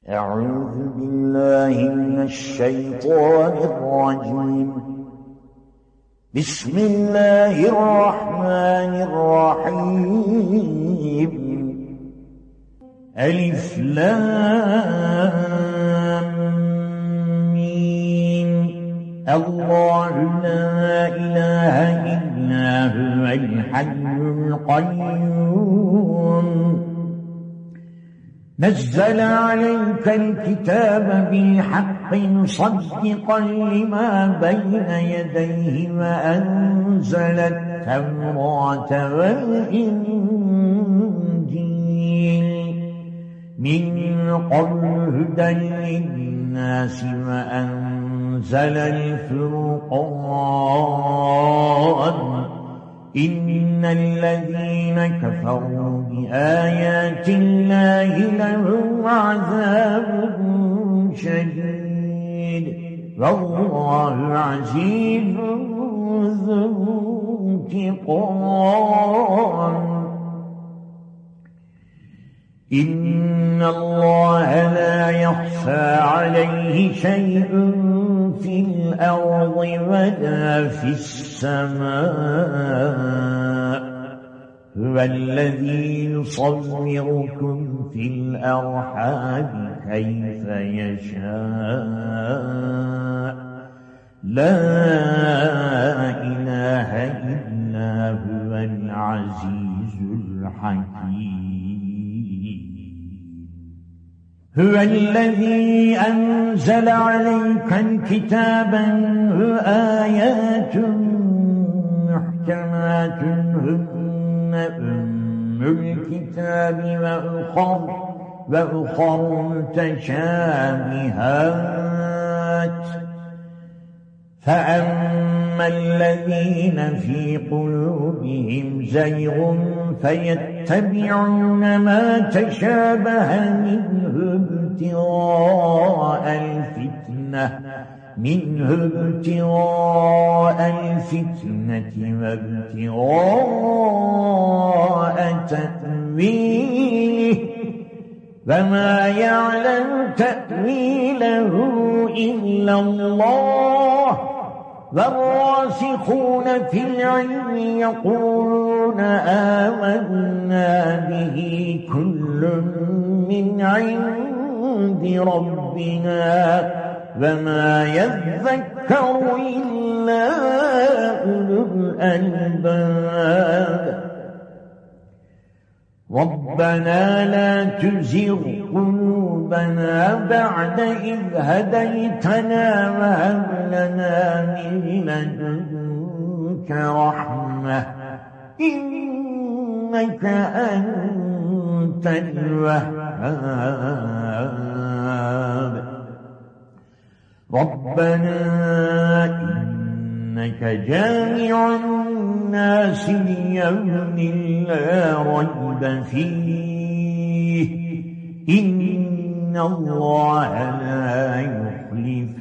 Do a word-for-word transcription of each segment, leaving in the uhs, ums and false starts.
أعوذ بالله من الشيطان الرجيم. بسم الله الرحمن الرحيم. ألف لام ميم. الله لا إله إلا هو الحي القيوم. نزل عليك الكتاب بالحق مصدقا لما بين يديه وأنزل التوراة والإنجيل من قبل هدى للناس وأنزل الفرقان. إن الذين كفروا بآيات الله لهم عذاب شديد والله عزيز ذو انتقام. إن الله لا يخفى عليه شيء في الأرض ولا في السماء. هو الذي يصوركم في الأرحام كيف يشاء. لا إله إلا هو العزيز الحكيم. هو الذي أنزل عليك الكتاب آيات محكمات هن أم الكتاب وأخر وأخر متشابهات. فأما الذين في قلوبهم زيغ فيتبعون ما تشابه منه ابتغاء الفتنة منه ابتغاء الفتنة وابتغاء تأويله وما يعلم تأويله إلا الله. والراسخون في العلم يقولون آمنا به كل من عند ربنا وما يذكر إلا أولو الألباب. ربنا لا تزغ قلوبنا بعد إذ هديتنا وهب لنا من لدنك رحمة إنك أنت الوهاب. ربنا إنك جامع الناس ليوم لا ريب فيه إن الله لا يخلف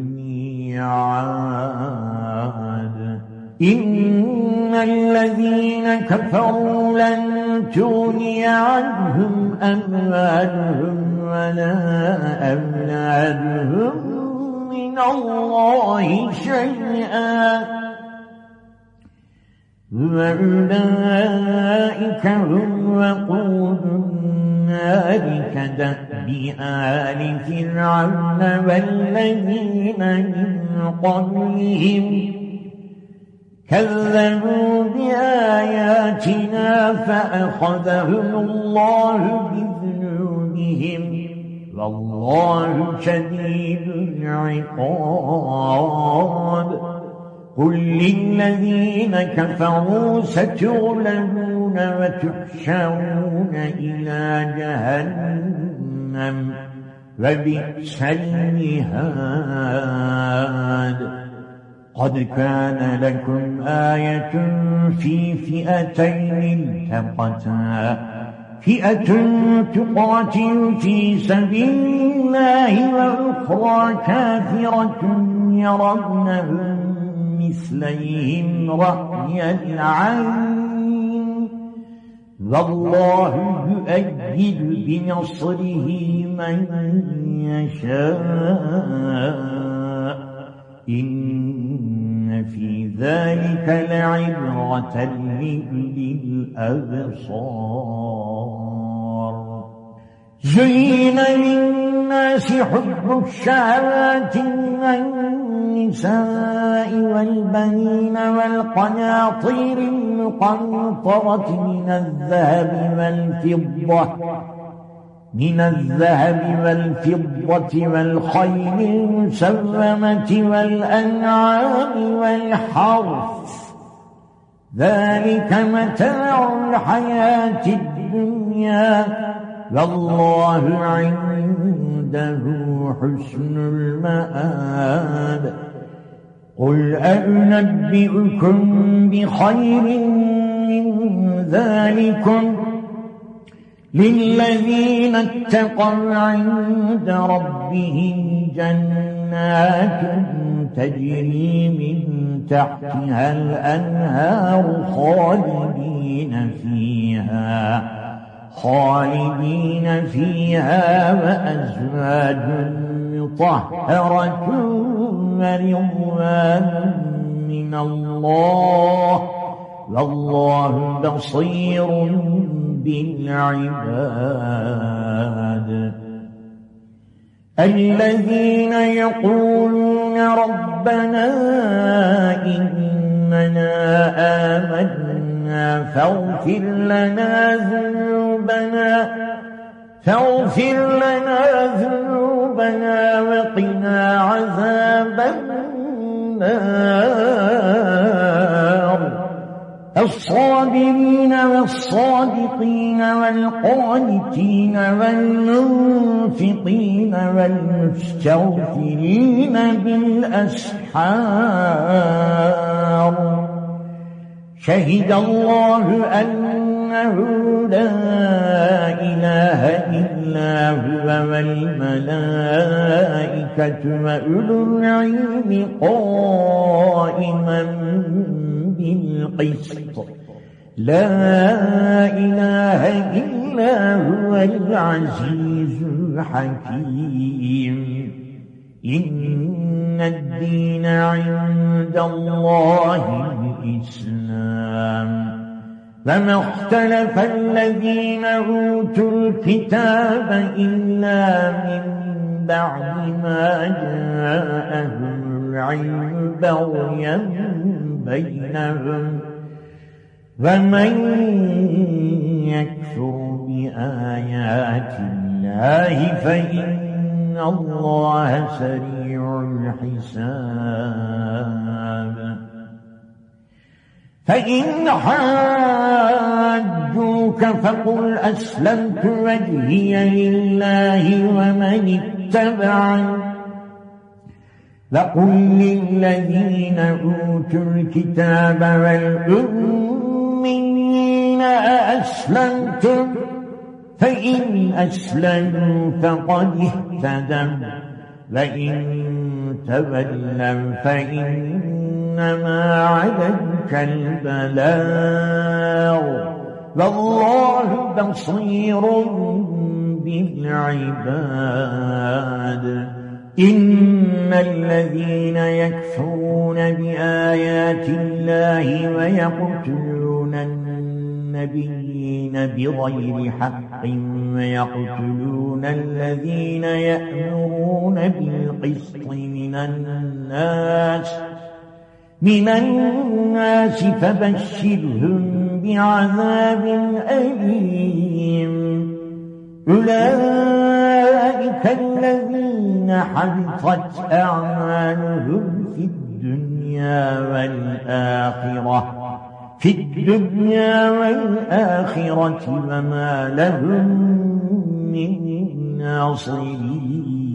الميعاد. إن الذين كفروا لن تغني عنهم أموالهم ولا أولادهم من الله شيئا وأولئك هم وقود النار كدأب آل فرعون والذين من قبلهم كذبوا بآياتنا فأخذهم الله بذنوبهم والله شديد العقاب. قل للذين كفروا ستغلبون وتحشرون إلى جهنم وبئس المهاد. قد كان لكم آية في فئتين التقتا فئة تقاتل في سبيل الله وأخرى كافرة يرونهم مثليهم رأي العين والله يؤيد بنصره من يشاء إن في ذلك لعبرة لأولي الأبصار. زين للناس حب الشهوات من النساء والبنين والقناطير المقنطرة من الذهب والفضة من الذهب والفضة والخيل المسومة والأنعام والحرث ذلك متاع الحياة الدنيا والله عنده حسن المآب. قل أنبئكم بخير من ذلكم للذين اتقوا عند ربهم جنات تجري من تحتها الأنهار خالدين فيها خالدين فيها وأزواج مطهرة ورضوان من الله والله بصير بالعباد. الذين يقولون ربنا إننا آمنا فاغفر لنا ذنوبنا فاغفر لنا ذنوبنا وقنا عذاب النار. الصابرين والصادقين والقانتين والمنفقين والمستغفرين بالأسحار. شهد الله أنه لا إله إلا هو والملائكة وأولو العلم قائما بالقسط لا إله إلا هو العزيز الحكيم. إن الدين عند الله الإسلام فما اختلف الذين أوتوا الكتاب إلا من بعد ما جاءهم العلم بغيا بينهم ومن يكفر بآيات الله فإن الله سريع الحساب. فإن حاجوك فقل أسلمت وجهي لله ومن اتبعني وقل للذين أوتوا الكتاب والأميين أأسلمتم فإن أسلموا فقد اهتدوا وإن تولوا فإنما عليك البلاغ والله بصير بالعباد. إن الذين يكفرون بآيات الله ويقتلون النبيين بغير حق ويقتلون الذين يأمرون بالقسط من الناس من الناس فبشرهم بعذاب أليم. أولئك الذين حبطت أعمالهم في الدنيا والآخرة في الدنيا والآخرة وما لهم من ناصرين.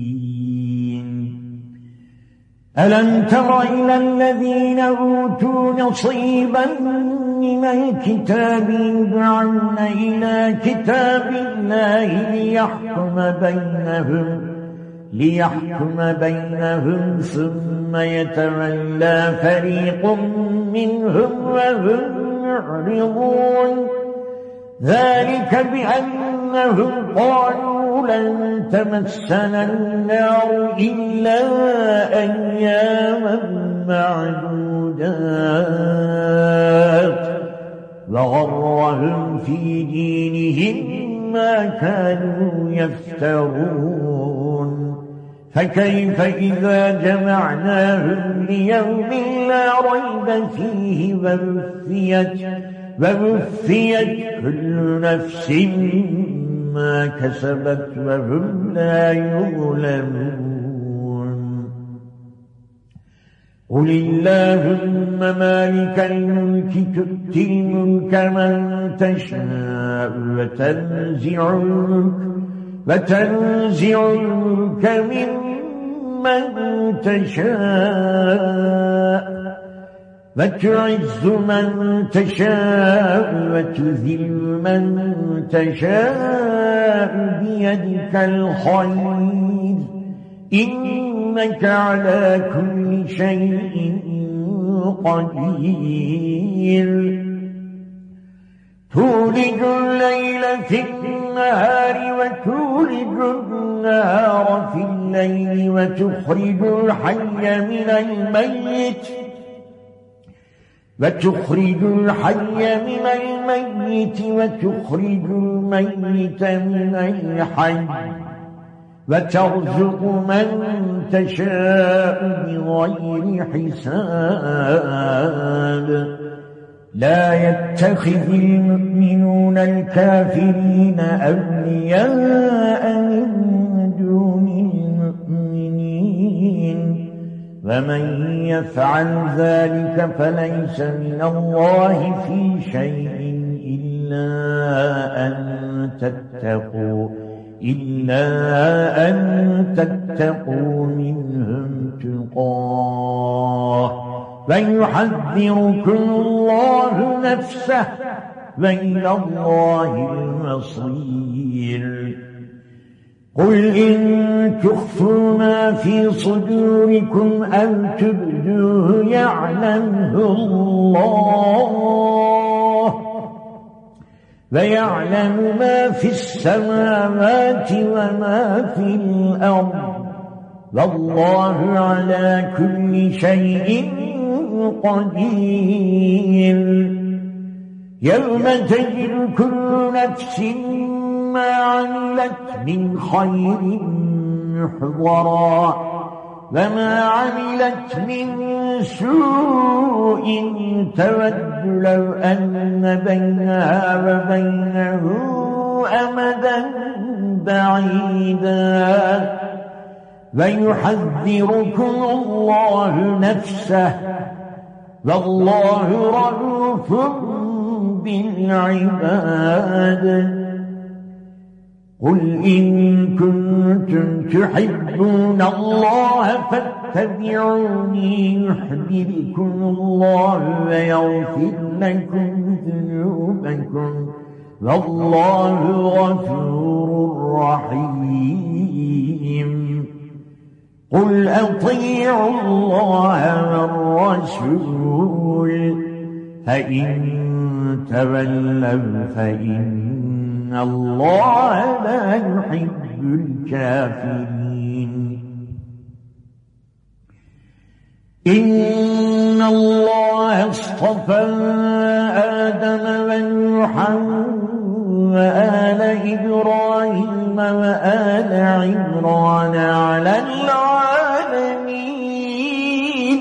ألم تر إلى الذين أوتوا نصيبا من الكتاب يدعون إلى كتاب الله ليحكم بينهم ليحكم بينهم ثم يتولى فريق منهم وهم معرضون. ذلك بأنهم قالوا لن تمسنا النار إلا أياما معدودات وغرهم في دينهم ما كانوا يفترون فكيف إذا جمعناهم ليوم لا ريب فيه ووفيت ووفيت كل نفس ما كسبت وهم لا يظلمون قل اللهم مالك الملك تؤتي الملك من تشاء وتنزع الملك وتنزع الملك ممن تشاء وتعز من تشاء وتذل من تشاء بيدك الخير إنك على كل شيء قدير تولج الليل في النهار وتولج النهار في الليل وتخرج الحي من الميت وتخرج الحي من الميت وتخرج الميت من الحي وترزق من تشاء بغير حساب لا يتخذ المؤمنون الكافرين أولياء من دون المؤمنين ومن يفعل ذلك فليس من الله في شيء إلا أن تتقوا إلا أن تتقوا منهم تقاه ويحذركم الله نفسه وإلى الله المصير قل إن تخفوا ما في صدوركم أو تبدوه يعلمه الله ويعلم ما في السماوات وما في الأرض والله على كل شيء قدير يوم تجد كل نفس ما عملت من خير محضرا وما عملت من سوء تود لو أن بينها وبينه أمدا بعيدا ويحذركم الله نفسه والله رؤوف بالعباد قل إن كنتم تحبون الله فاتبعوني يحببكم الله ويغفر لكم ذنوبكم والله غفور رحيم قل أطيعوا الله والرسول فإن تولوا فإن الله لا يحب الكافرين إن الله اصطفى آدم ونوحا وآل إبراهيم وآل عمران على العالمين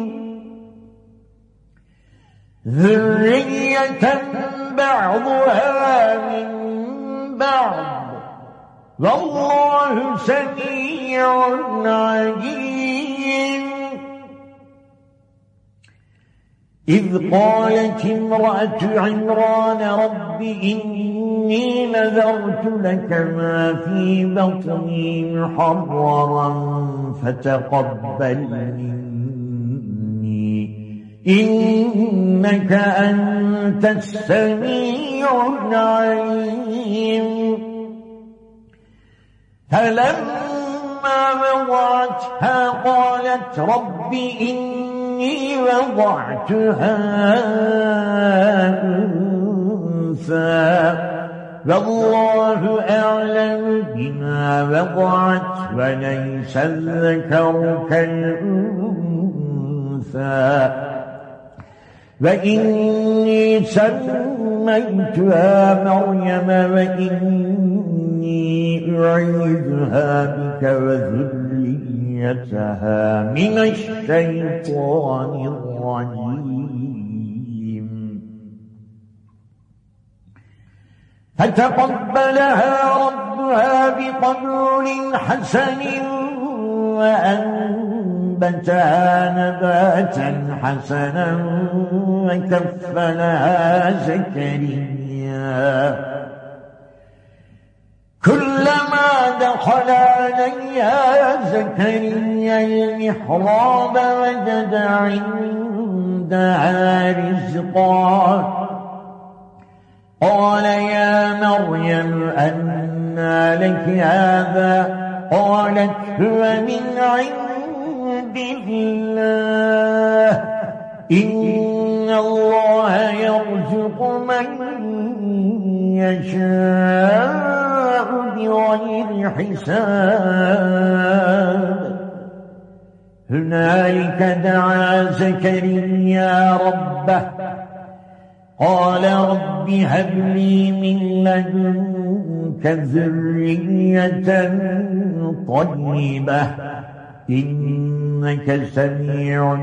ذرية بعضها من بعض والله سميع عليم إذ قالت امرأة عمران رب إني نذرت لك ما في بطني محررا فتقبل مني إنك أنت السميع العليم فلما وضعتها قالت رب إني وضعتها الأنثى والله أعلم بما وضعت وليس الذكر كالأنثى وإني سميتها مريم وإني أعيذها بك وذريتها من الشيطان الرجيم فتقبلها ربها بقبول حسن وأنبتها نباتا حسنا وكفلها زكريا كلما دخل عليها زكريا المحراب وجد عندها رزقا قال يا مريم أنى لك هذا قالت هو من عند الله إن الله يرزق من يشاء بغير حساب هنالك دعا زكريا ربه قال رب هب لي من لدنك ذرية طيبة إنك سميع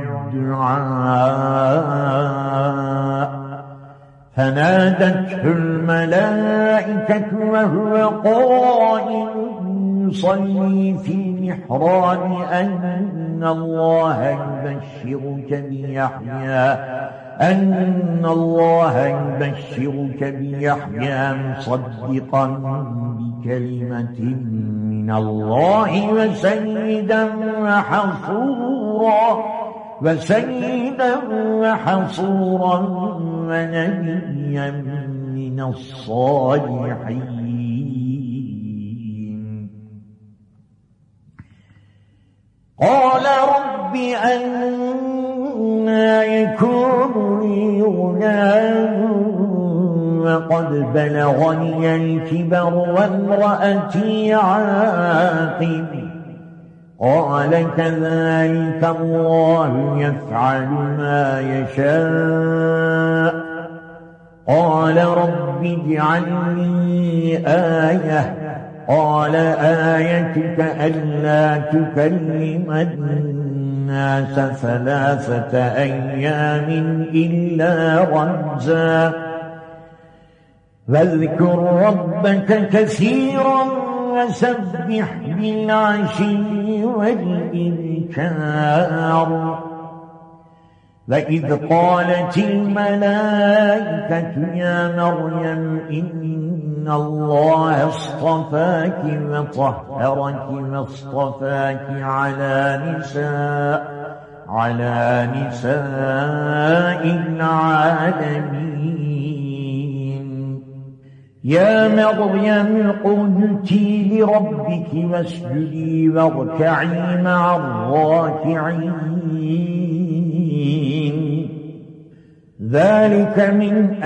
الدعاء فنادته الملائكة وهو قائم يصلي في المحراب أن الله يبشرك بيحيى أن الله يبشرك بيحيى مصدقا بكلمة من الله وسيدا وحصورا وسيدا وحصورا ونبيا من الصالحين قال رب أنى يكون لي غلام وقد بلغني الكبر وامرأتي عاقر قال كذلك الله يفعل ما يشاء قال رب اجعل لي آية قال آيتك ألا تكلم الناس ثلاثة أيام إلا رمزا واذكر ربك كثيرا وسبح بالعشي والإبكار وإذ قالت الملائكة يا مريم إن الله اصطفاك وطهرك واصطفاك على نساء على نساء العالمين يا مريم قنتي لربك واسجدي واركعي مع الراكعين ذلك من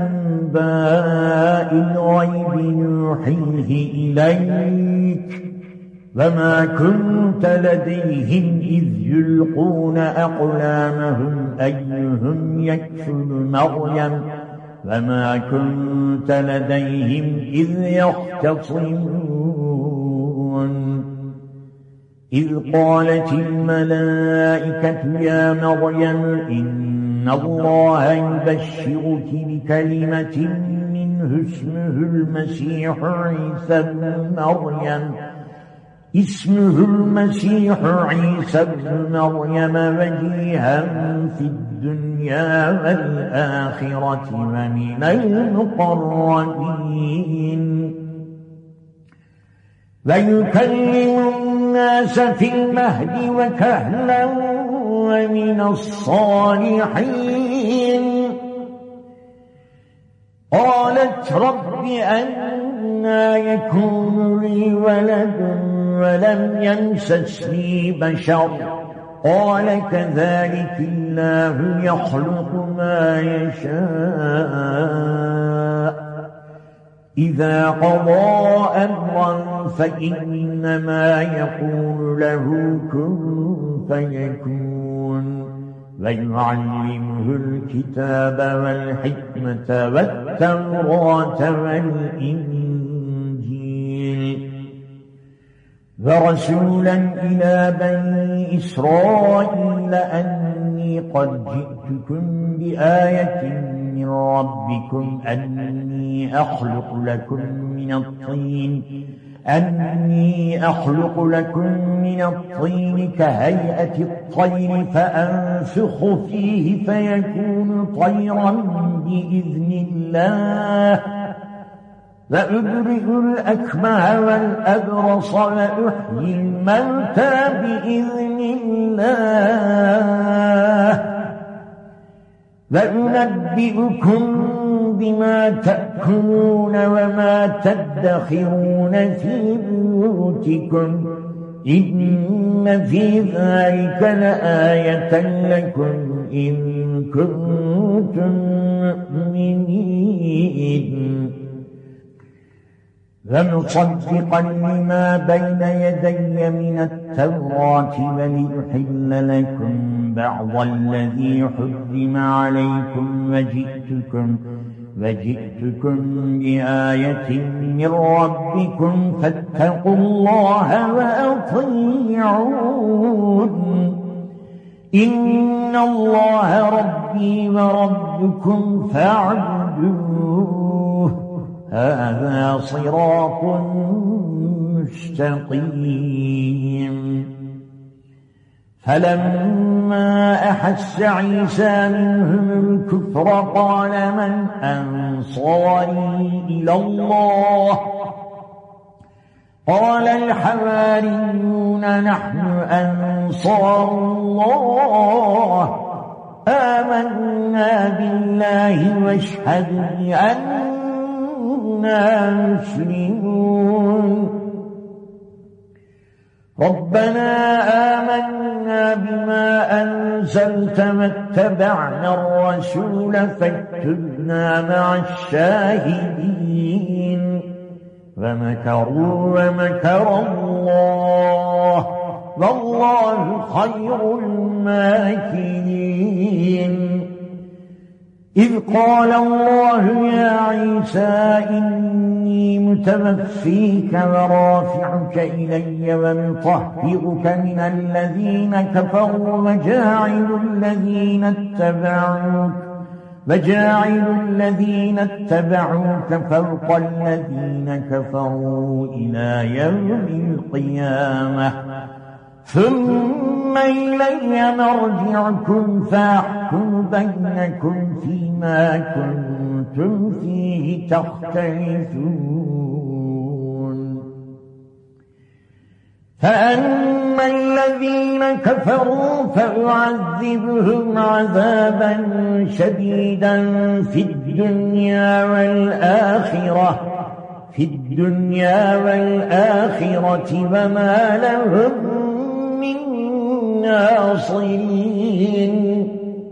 أنباء الغيب نوحيه إليك وما كنت لديهم إذ يلقون أقلامهم أيهم يكفل مريم وما كنت لديهم إذ يختصمون إذ قالت الملائكة يا مريم إن الله يبشرك بكلمة منه اسمه المسيح عيسى بن مريم اسمه المسيح عيسى بن مريم وجيها في الدنيا والآخرة ومن المقربين ويكلم الناس في المهد وكهلا ومن الصالحين قالت رب أنى يكون لي ولد ولم يمسسني بشر قال كذلك الله يخلق ما يشاء إذا قضى أمرا فإنما يقول له كن فيكون ويعلمه الكتاب والحكمة والتوراة والإنجيل ورسولا إلى بني إسرائيل أني قد جئتكم بآية من ربكم أني أخلق لكم من الطين أني أخلق لكم من الطين كهيئة الطير فأنفخ فيه فيكون طيرا بإذن الله وأبرئ الأكمه والأبرص وأحيي الموتى بإذن الله وأنبئكم بما تأكلون وما تدخرون في بيوتكم إن في ذلك لآية لكم إن كنتم مؤمنين ومصدقا لما بين يدي من التوراة ولأحل لكم بعض الذي حرم عليكم وجئتكم وجئتكم بآية من ربكم فاتقوا الله وأطيعون إن الله ربي وربكم فاعبدوه هذا صراط مستقيم فلما أحس عيسى منهم الكفر قال من أنصاري إلى الله قال الحواريون نحن أنصار الله آمنا بالله واشهد بأننا مسلمون ربنا آمنا بما أنزلت واتبعنا الرسول فاكتبنا مع الشاهدين ومكروا ومكر الله والله خير الماكرين إذ قال الله يا عيسى إني متوفيك ورافعك إلي ومطهرك من الذين كفروا وجاعل الذين اتبعوك وجاعل الذين اتبعوك فوق الذين كفروا إلى يوم القيامة ثم إلي مرجعكم فأحكم بينكم فيما كنتم فيه تختلفون فأما الذين كفروا فأعذبهم عذابا شديدا في الدنيا والآخرة في الدنيا والآخرة وما لهم من ناصرين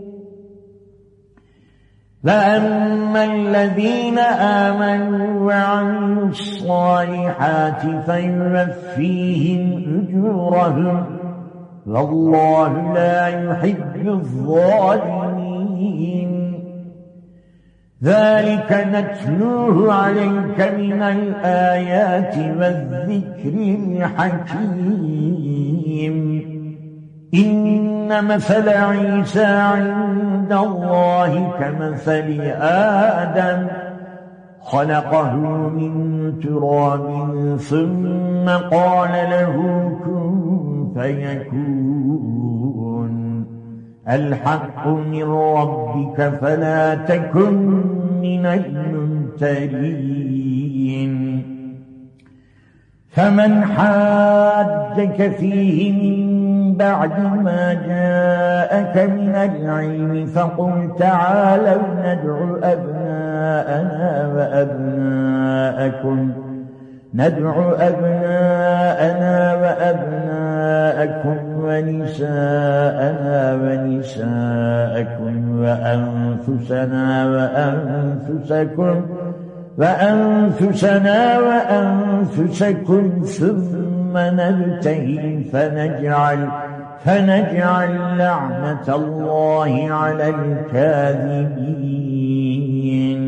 فأما الذين آمنوا وعملوا الصالحات فيوفيهم أجورهم والله لا يحب الظالمين ذلك نتلوه عليك من الآيات والذكر الحكيم إن مثل عيسى عند الله كمثل آدم خلقه من تراب ثم قال له كن فيكون الحق من ربك فلا تكن من الممترين فمن حاجك فيه من بعد ما جاءك من العلم فقل تعالوا ندعو أبناءنا وأبناءكم ندعو أبناءنا وأبناءكم ونساءنا ونساءكم وأنفسنا وأنفسكم وأنفسنا وأنفسكم ثم نبتهل فنجعل فنجعل لعنة الله على الكاذبين.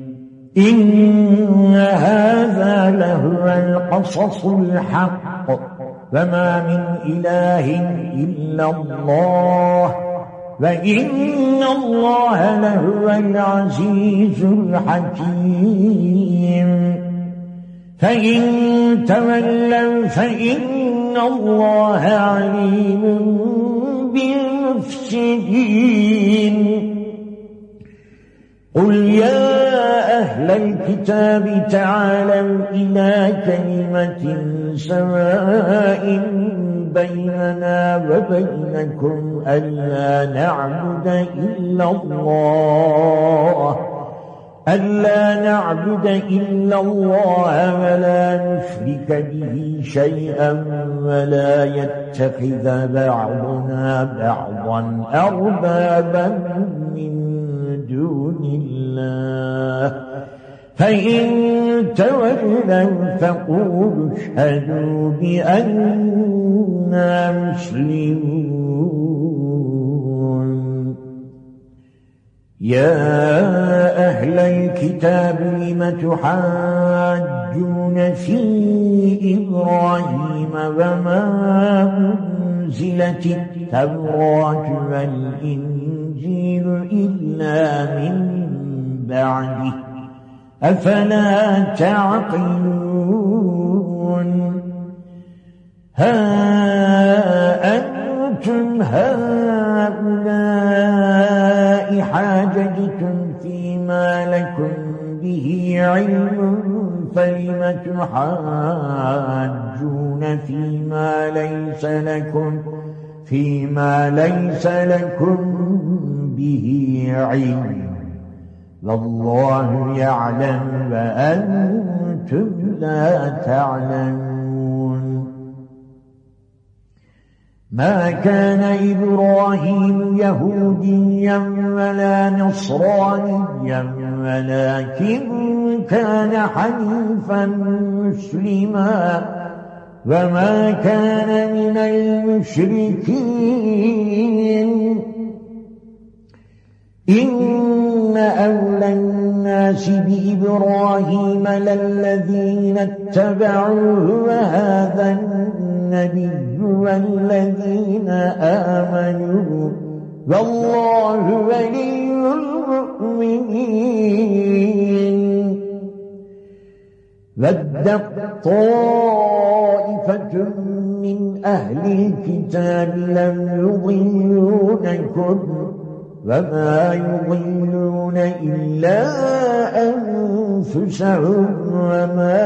إن هذا لهو القصص الحق وما من إله إلا الله وإن الله لهو العزيز الحكيم. فإن تولوا فإن الله عليم بالمفسدين. قل يا أهل الكتاب تعالوا إلى كلمة سواء بيننا وبينكم ألا نعبد إلا الله ألا نعبد إلا الله ولا نشرك به شيئا ولا يتخذ بعضنا بعضا أربابا من دون الله. فإن تولوا فقولوا اشهدوا بأننا مسلمون. يا أهل الكتاب لم تحاجون في إبراهيم وما أنزلت التوراة والإنجيل إلا من بعده أفلا تعقلون. ها أنتم هؤلاء حاججتم فيما لكم به علم فلم تحاجون فيما ليس لكم فيما ليس لكم به علم والله يعلم وأنتم لا تعلمون. ما كان إبراهيم يهوديا ولا نصرانيا ولكن كان حنيفا مسلما وما كان من المشركين. إن أولى الناس بإبراهيم للذين اتبعوه وهذا النبي والذين آمنوا والله ولي المؤمنين. ودت طائفة من أهل الكتاب لم يضلونكم وما يضلون إلا أنفسهم وما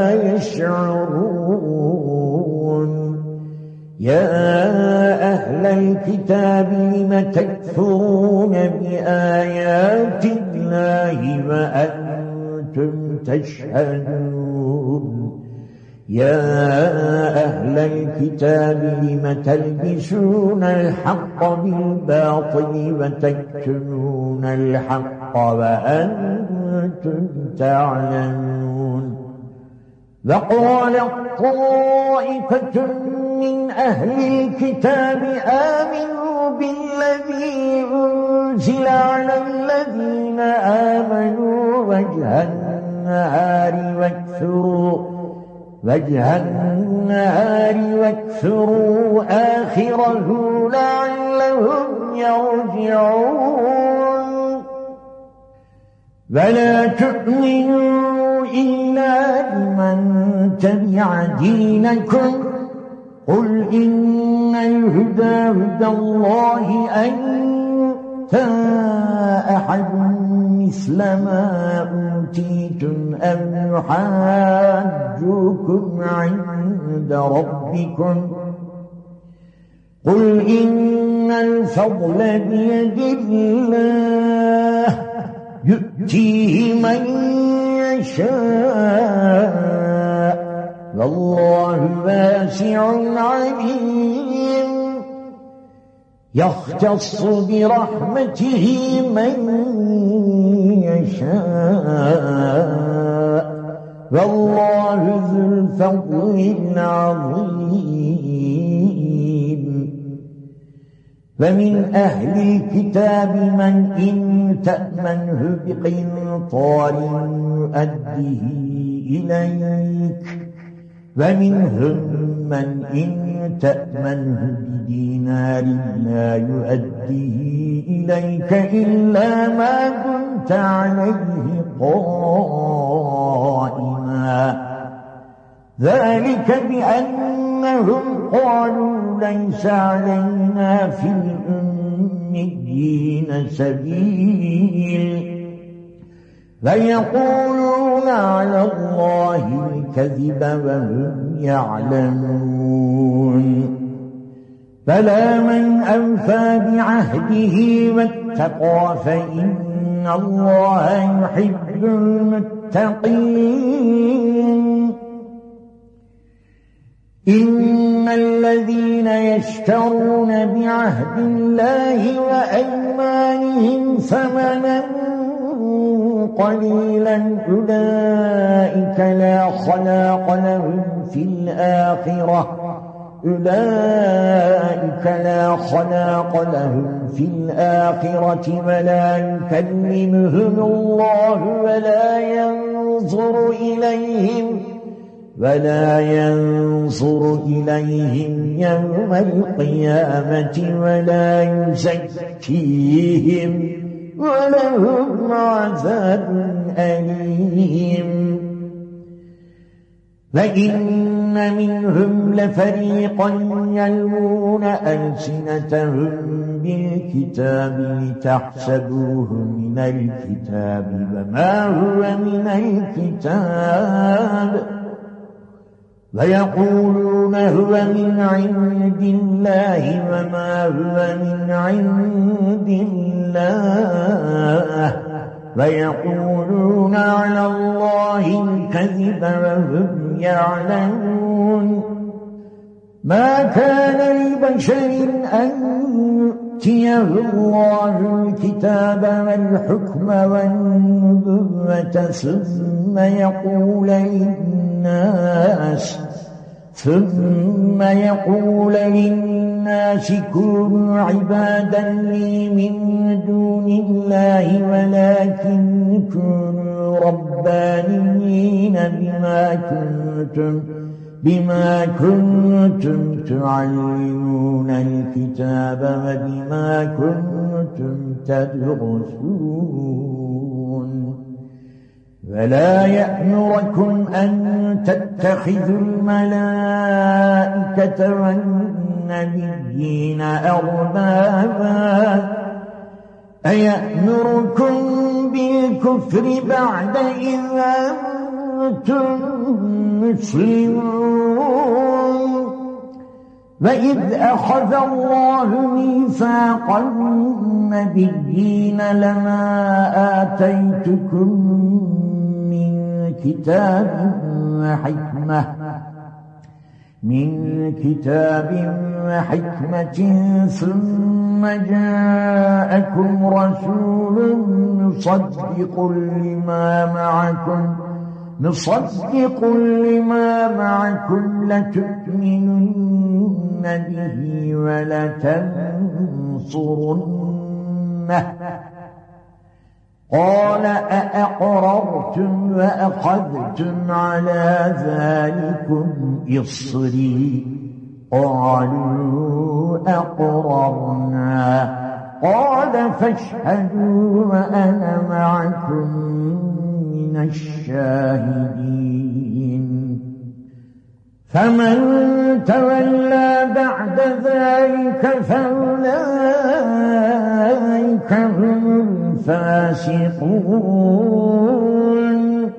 يشعرون. يا أهل الكتاب لم تكفرون بآيات الله وأنتم تشهدون. يا أهل الكتاب لم تلبسون الحق بالباطل وتكتمون الحق وأنتم تعلمون. وقالت طائفة من أهل الكتاب آمنوا بالذي أنزل على الذين آمنوا وجه النهار واكفروا وجه النهار واكفروا آخره لعلهم يرجعون. ولا تؤمنوا إلا لمن تبع دينكم قل إن الهدى هدى الله أن يؤتى أحد مثل ما أوتيتم أم يحاجوكم عند ربكم قل إن الفضل بيد الله يؤتيه من يشاء والله واسع عليم. يختص برحمته من يشاء والله ذو الفضل العظيم ومن أهل الكتاب من إن تأمنه بقنطار يؤديه إليك ومنهم من إن تأمنه بدينار لا يؤديه إليك إلا ما كنت عليه قائما ذلك بأنهم قالوا ليس علينا في الأميين سبيل فيقولون على الله الكذب وهم يعلمون فلا من أوفى بعهده واتقى فإن الله يحب المتقين إن الذين يشترون بعهد الله وأيمانهم ثمنا قليلا أولئك لا خلاق لهم في الآخرة أولئك لا خلاق لهم في الآخرة ولا يكلمهم الله ولا ينظر إليهم ولا ينظر إليهم يوم القيامة ولا يزكيهم ولهم عذاب أليم وإن منهم لفريقا يلوون ألسنتهم بالكتاب لتحسبوه من الكتاب وما هو من الكتاب ويقولون هو من عند الله وما هو من عند الله ويقولون على الله الكذب وهم يعلمون ما كان لبشر أن يؤتيه الله الكتاب والحكم والنبوة ثم يقول للناس ثم يقول للناس كونوا عبادا لي من دون الله ولكن كونوا ربانيين بما كنتم بما كنتم تعلمون الكتاب وبما كنتم تدرسون ولا يأمركم أن تتخذوا الملائكة والنبيين أربابا أيأمركم بالكفر بعد إذ أنتم مسلمون وإذ أخذ الله ميثاق النبيين لما آتيتكم من كتاب وحكمة من كتاب وحكمة ثم جاءكم رسول مصدق لما معكم مصدق لما معكم لتؤمنن به ولتنصرنه قال أأقررتم وأخذتم على ذلكم إصري قالوا أقررنا قال فاشهدوا وأنا معكم من الشاهدين فمن تولى بعد ذلك فأولئك هم الفاسقون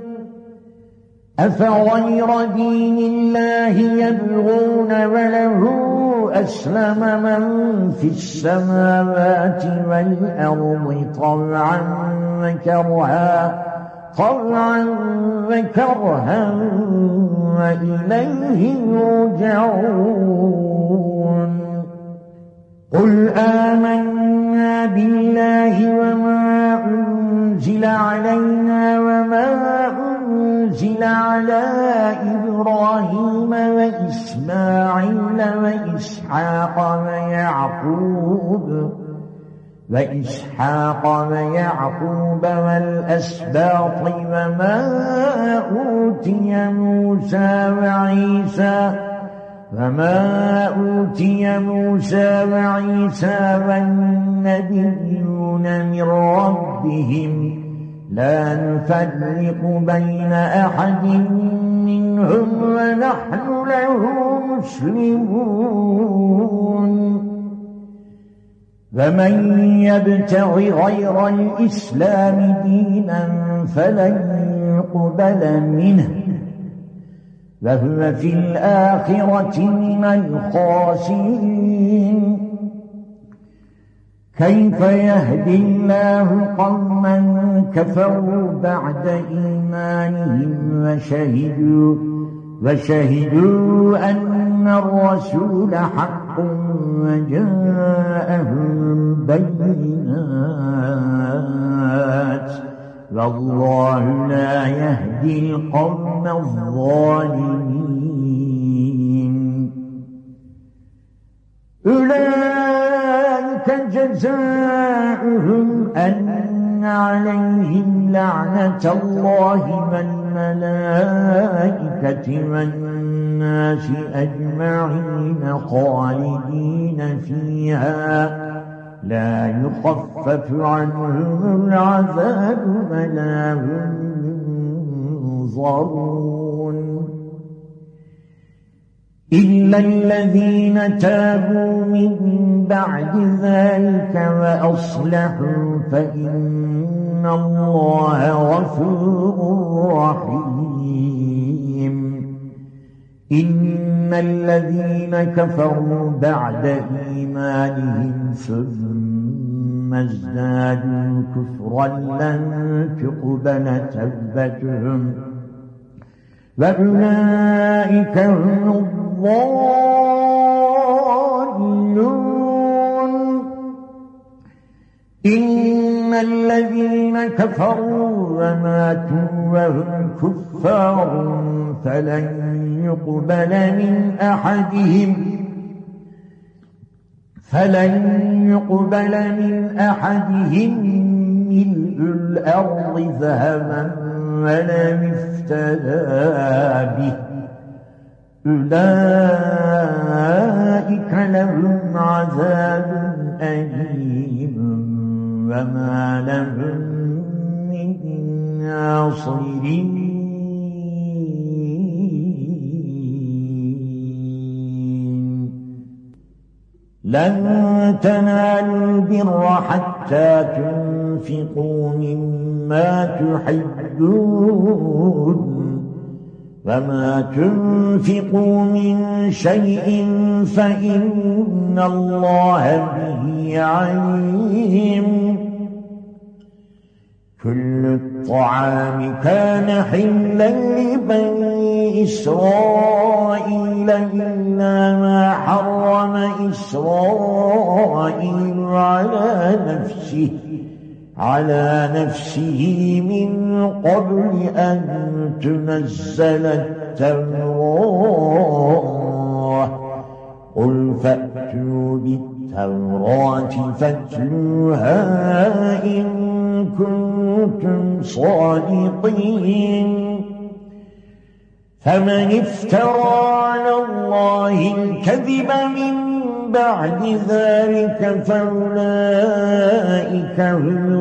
أفغير دين الله يبغون وله أسلم من في السماوات والأرض طوعا وكرها طوعا وكرها وإليه يرجعون قل آمنا بالله وما أنزل علينا وما أنزل على وإسحاق ويعقوب وإسحاق ويعقوب والأسباط وما أوتي موسى وعيسى وما أوتي موسى وعيسى والنبيون من ربهم لا نفرق بين أحد منهم ونحن له مسلمون ومن يبتغ غير الإسلام دينا فلن يقبل منه وهو في الآخرة من الخاسرين كيف يهدي الله قوما كفروا بعد إيمانهم وشهدوا وشهدوا أن الرسول حق وجاءهم البينات والله لا يهدي القوم الظالمين أولئك جزاؤهم أن عليهم لعنة الله والملائكة والناس أجمعين خالدين فيها لا يخفف عنهم العذاب ولا هم ينظرون إلا الذين تابوا من بعد ذلك وأصلحوا فإن الله غفور رحيم إن الذين كفروا بعد إيمانهم ثم ازدادوا كفرا لن تقبل توبتهم وأولئك هم الضالون إن الذين كفروا وماتوا وهم كفار فلن يقبل من أحدهم فلن يقبل من أحدهم ملء الأرض ذهبا ولم افتدى به أولئك لهم عذاب أليم وما لهم من ناصرين لن تنالوا البر حتى تنفقوا مما تحبون وما تنفقوا من شيء فإن الله به عليم كل الطعام كان حلا لبني إسرائيل إلا ما حرم إسرائيل على نفسه على نفسه من قبل أن تنزل التوراة قل فأتوا بالتوراة فاتلوها إن كنتم صادقين فمن افترى على الله الكذب من بعد ذلك فأولئك هم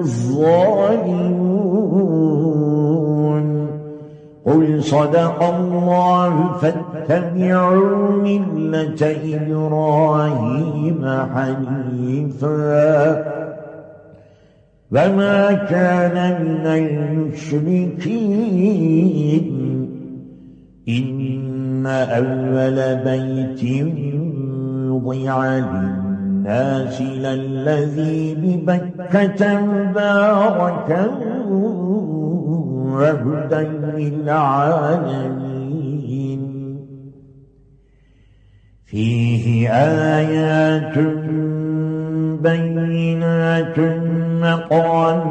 الظالمون قل صدق الله فاتبعوا ملة إبراهيم حنيفا وما كان من المشركين إن أول بيت وضع للناس للذي ببكة مباركا وهدى للعالمين فيه آيات بينات مقام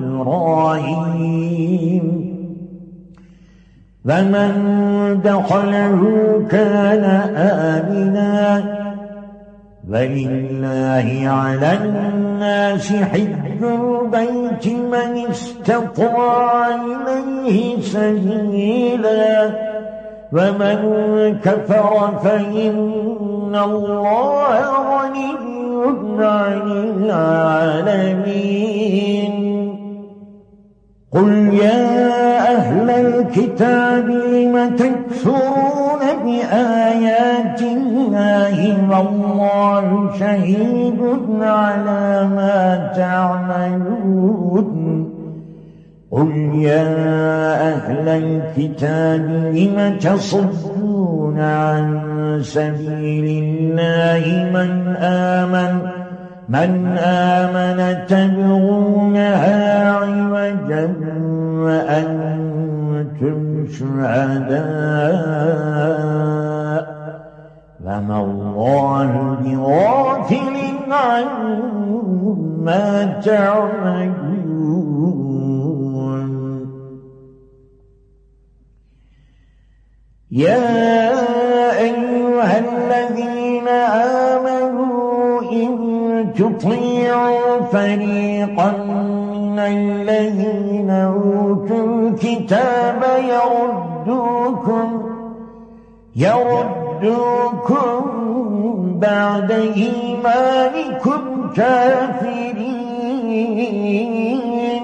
إبراهيم ومن دخله كان آمنا ولله على الناس حج البيت من استطاع إليه سبيلا ومن كفر فإن الله غني عن العالمين قل يا أهل الكتاب لم تكفرون بآيات الله والله شهيد على ما تعملون قل يا أهل الكتاب لم تصدون عن سبيل الله من آمن من آمن تبغونها عوجا وأنتم شهداء فما الله بغافل عما تعملون يا أيها الذين آمنوا إن تطيعوا فريقا من الذين أوتوا الكتاب يردوكم يردوكم بعد إيمانكم كافرين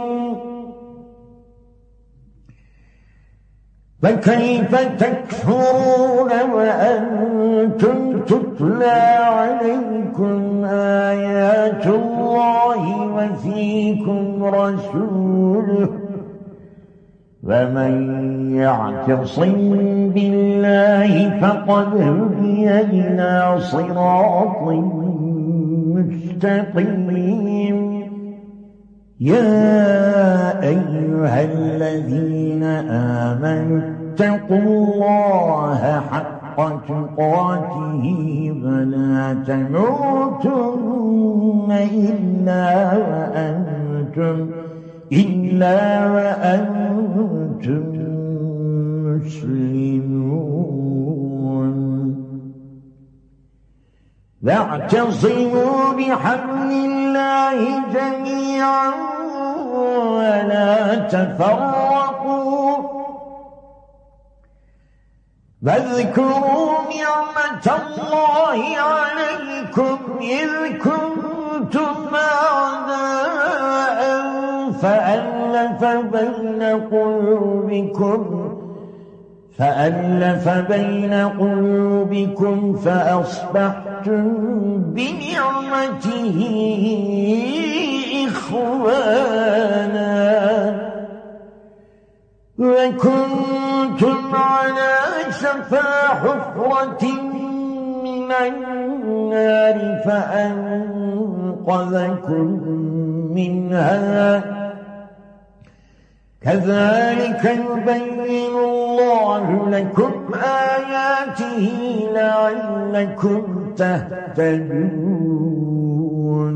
فكيف تكفرون وأنتم تتلى عليكم آيات الله وفيكم رسوله ومن يعتصم بالله فقد هدي إلى صراط مستقيم يا أيها الذين آمنوا اتقوا الله حق تقاته ولا تموتن إلا وأنتم إلا وأنتم مسلمون واعتصموا بحبل الله جميعا ولا تفرقوا واذكروا نعمة الله عليكم إذ كنتم أعداء فألف بين قلوبكم فألف بين قلوبكم فأصبحتم بنعمته إخوانا وكنتم على شفا حفرة من النار فأنقذكم منها كذلك يبين الله لكم آياته لعلكم تهتدون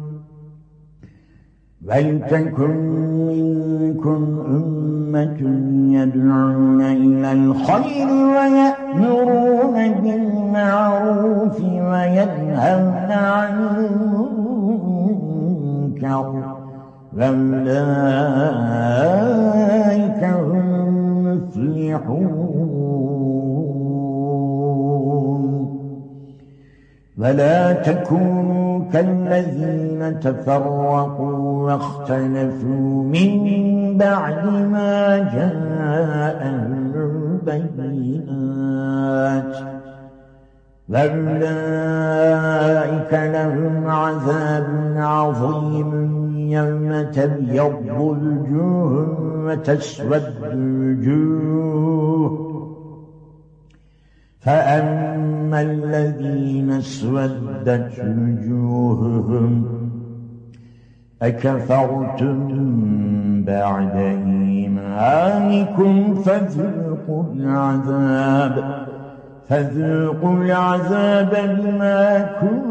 ولتكن منكم أمة يدعون إلى الخير ويأمرون بالمعروف وينهون عن المنكر وأولئك هم المفلحون ولا تكونوا كالذين تفرقوا واختلفوا من بعد ما جاءهم البينات وأولئك لهم عذاب عظيم يوم تبيض وجوه وتسود وجوه فأما الذين اسودت وجوههم أكفرتم بعد إيمانكم فذوقوا العذاب فذوقوا العذاب بما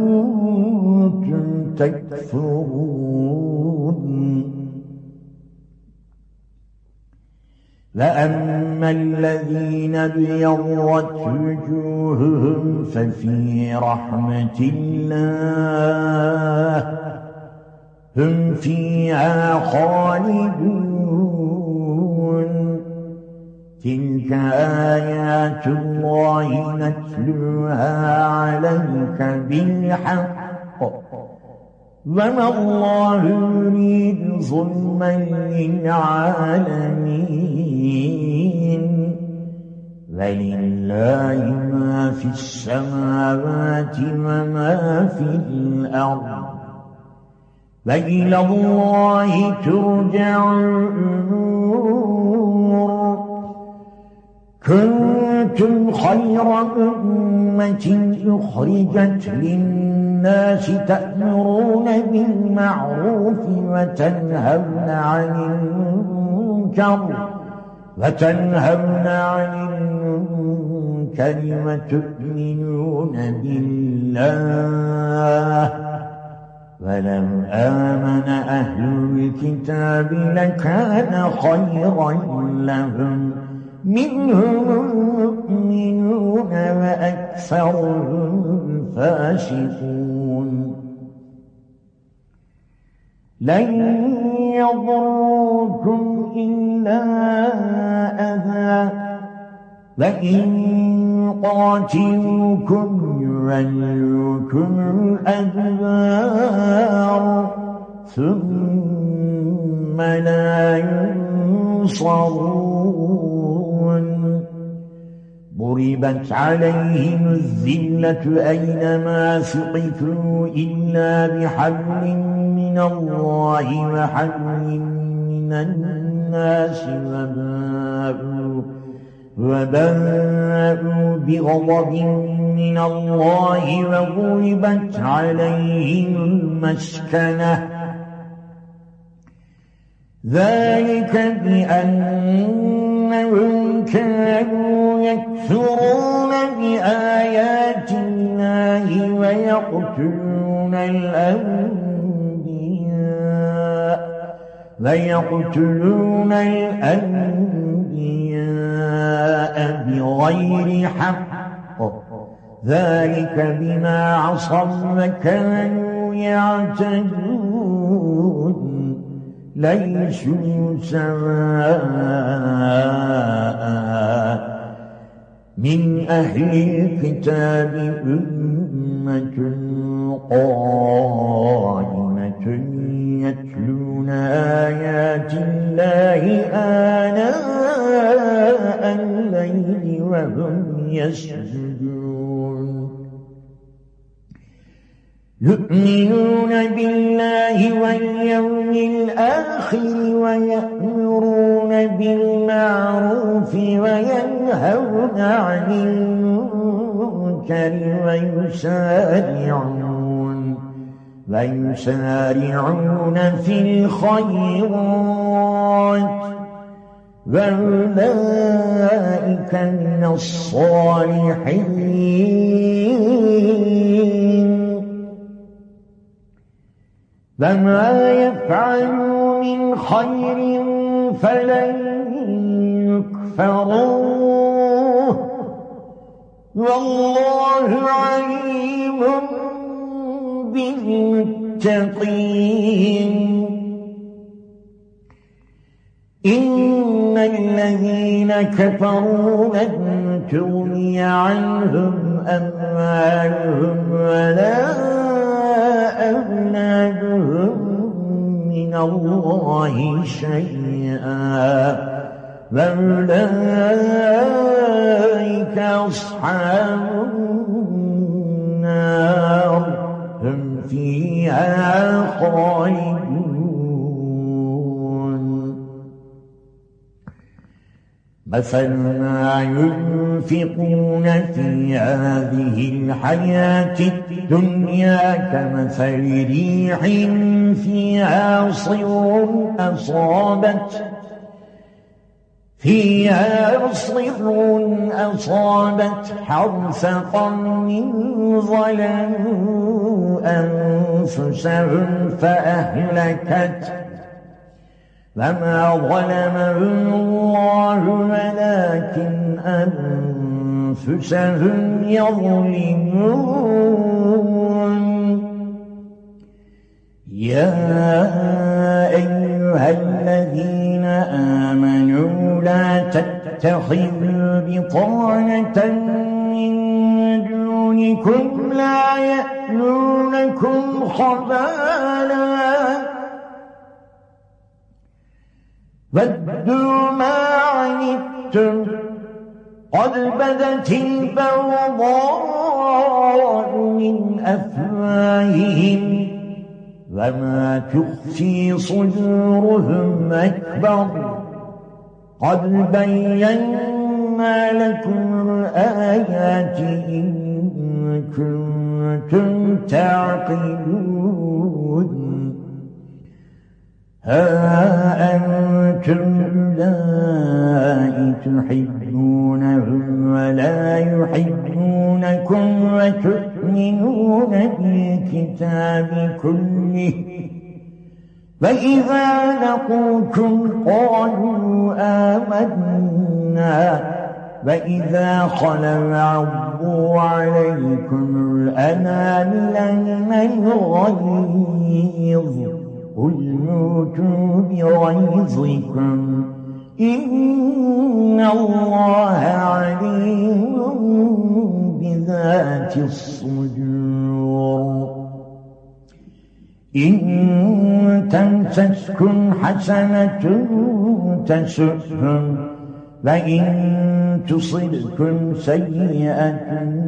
كنتم تكفرون فأما الذين ابيضت وجوههم ففي رحمة الله هم فيها خالدون تلك آيات الله نتلوها عليك بالحق وما الله يريد ظلما للعالمين ولله ما في السماوات وما في الأرض وإلى الله ترجع الأمور كنتم خير أمة أخرجت للناس تأمرون بالمعروف وتنهون عن المنكر وتنهون عن المنكر وتؤمنون بالله ولو آمن أهل الكتاب لكان خيرا لهم منهم المؤمنون وأكثرهم فاسقون لن يضروكم إلا أذى وإن قاتلوكم يولوكم الأدبار ثم لا ينصرون ضربت عليهم الذلة أينما ثقفوا إلا بحبل من الله وحبل من الناس وباءوا وباءوا بغضب من الله وضربت عليهم المسكنة ذلك بأنهم كانوا يكفرون بآيات الله ويقتلون الأنبياء ويقتلون الأنبياء بغير حق ذلك بما عصوا وكانوا يعتدون ليسوا سواء من أهل الكتاب أمة قائمة يتلون آيات الله آناء الليل وهم يسجدون يؤمنون بالله واليوم الآخر ويأمرون بالمعروف وينهون عن المنكر ويسارعون ويسارعون في الخيرات وأولئك من الصالحين وما يفعلوا من خير فلن يكفروه والله عليم بالمتقين إن الذين كفروا لن تغني عنهم أموالهم ولا أولادهم من الله شيئا وأولئك أصحاب النار هم فيها خالدون مثل ما ينفقون في هذه الحياة الدنيا كمثل ريح فيها صر أصابت فيها صر أصابت حرث قوم ظلموا أنفسهم فأهلكت وما ظلمهم الله ولكن أنفسهم يظلمون يا أيها الذين آمنوا لا تتخذوا بطانة من دونكم لا يألونكم خبالا ودوا ما عنتم قد بدت البغضاء من أفواههم وما تخفي صدورهم أكبر قد بينا لكم الآيات إن كنتم تعقلون ها أنتم أولئك تحبونهم ولا يحبونكم وتؤمنون بالكتاب كله وإذا لقوكم قالوا آمنا وإذا خلوا عضوا عليكم الأنامل من الغيظ قل موتوا بغيظكم إن الله عليم بذات الصدور إن تمسسكم حسنة تسؤهم وإن تصبكم سيئة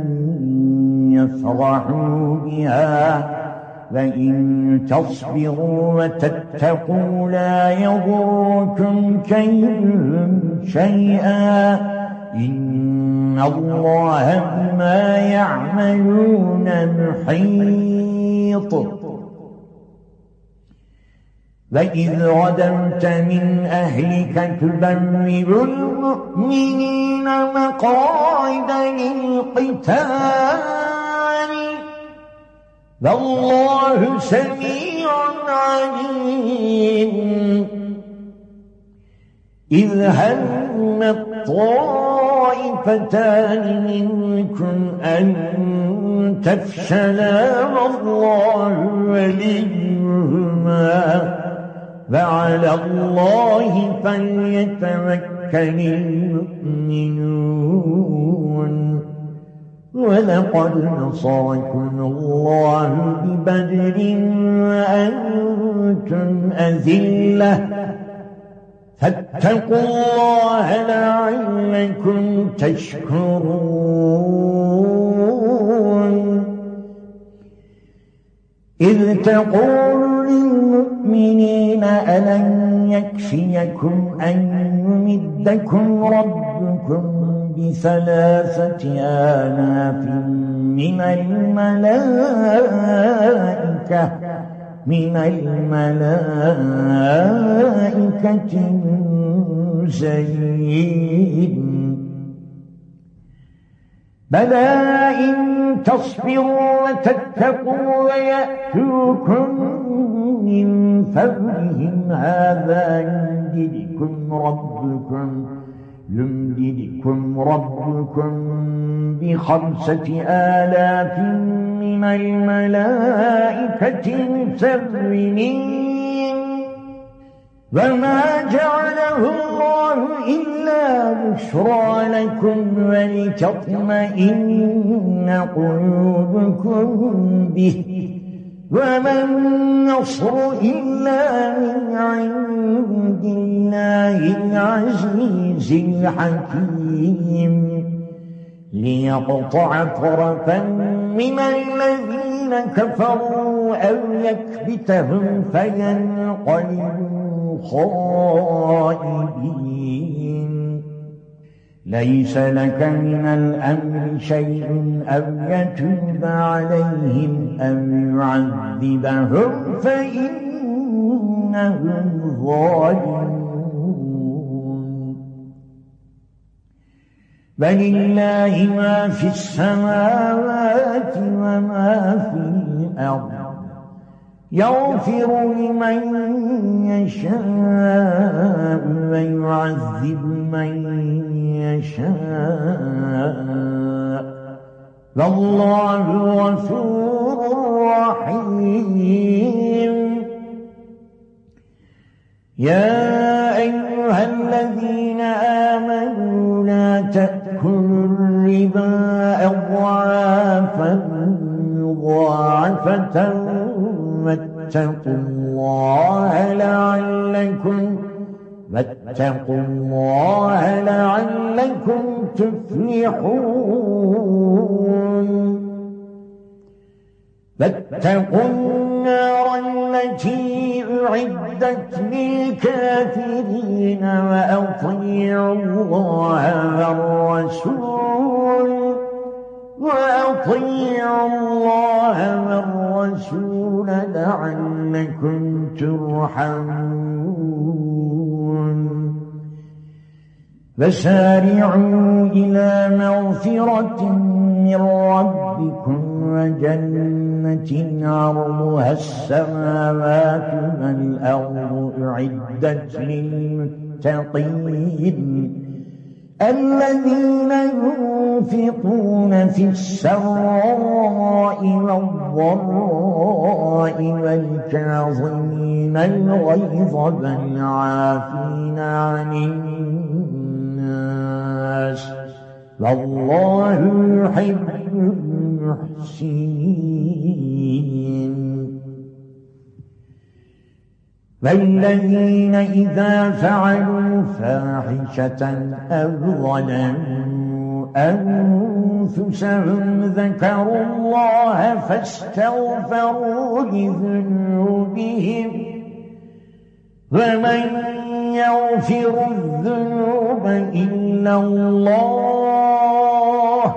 يفرحوا بها وإن تصبروا وتتقوا لا يضركم كيدهم شيئا إن الله بما يعملون محيط وإذ غدوت من أهلك تبوئ المؤمنين مقاعد للقتال والله سميع عليم إذ هم الطائفتان منكم أن تفشلا والله وليهما وعلى الله فليتوكل المؤمنون ولقد نصركم الله ببدر وأنتم أذلة فاتقوا الله لعلكم تشكرون إذ تقول للمؤمنين ألن يكفيكم أن يمدكم ربكم بثلاثة آلاف من الملائكة من الملائكة منزلين بلى إن تصبروا وتتقوا ويأتوكم من فضلهم هذا يمددكم ربكم يمددكم ربكم بخمسة آلاف من الملائكة مسومين وما جعله الله إلا بشرى لكم ولتطمئن قلوبكم به وما النصر إلا من عند الله العزيز الحكيم ليقطع طرفا من الذين كفروا أو يكبتهم فينقلبوا خائبين ليس لك من الأمر شيء أو يتوب عليهم أو يعذبهم فإنهم ظالمون ولله ما في السماوات وما في الأرض يغفر لمن يشاء ويعذب من يشاء والله غفور رحيم. يا أيها الذين آمنوا لا تأكلوا الربا أضعافا مضاعفة واتقوا الله لعلكم واتقوا الله لعلكم تفلحون. فاتقوا النار التي أعدت للكافرين وأطيعوا الله والرسول وأطيعوا الله والرسول لعلكم ترحمون. فسارعوا إلى مغفرة من ربكم وجنة عرضها السماوات والأرض أعدت للمتقين الذين ينفقون في السراء والضراء والكاظمين الغيظ والعافين عن الناس والله يحب المحسنين. والذين إذا فعلوا فاحشة أو ظلموا أنفسهم ذكروا الله فاستغفروا لذنوبهم ومن يغفر الذنوب إلا الله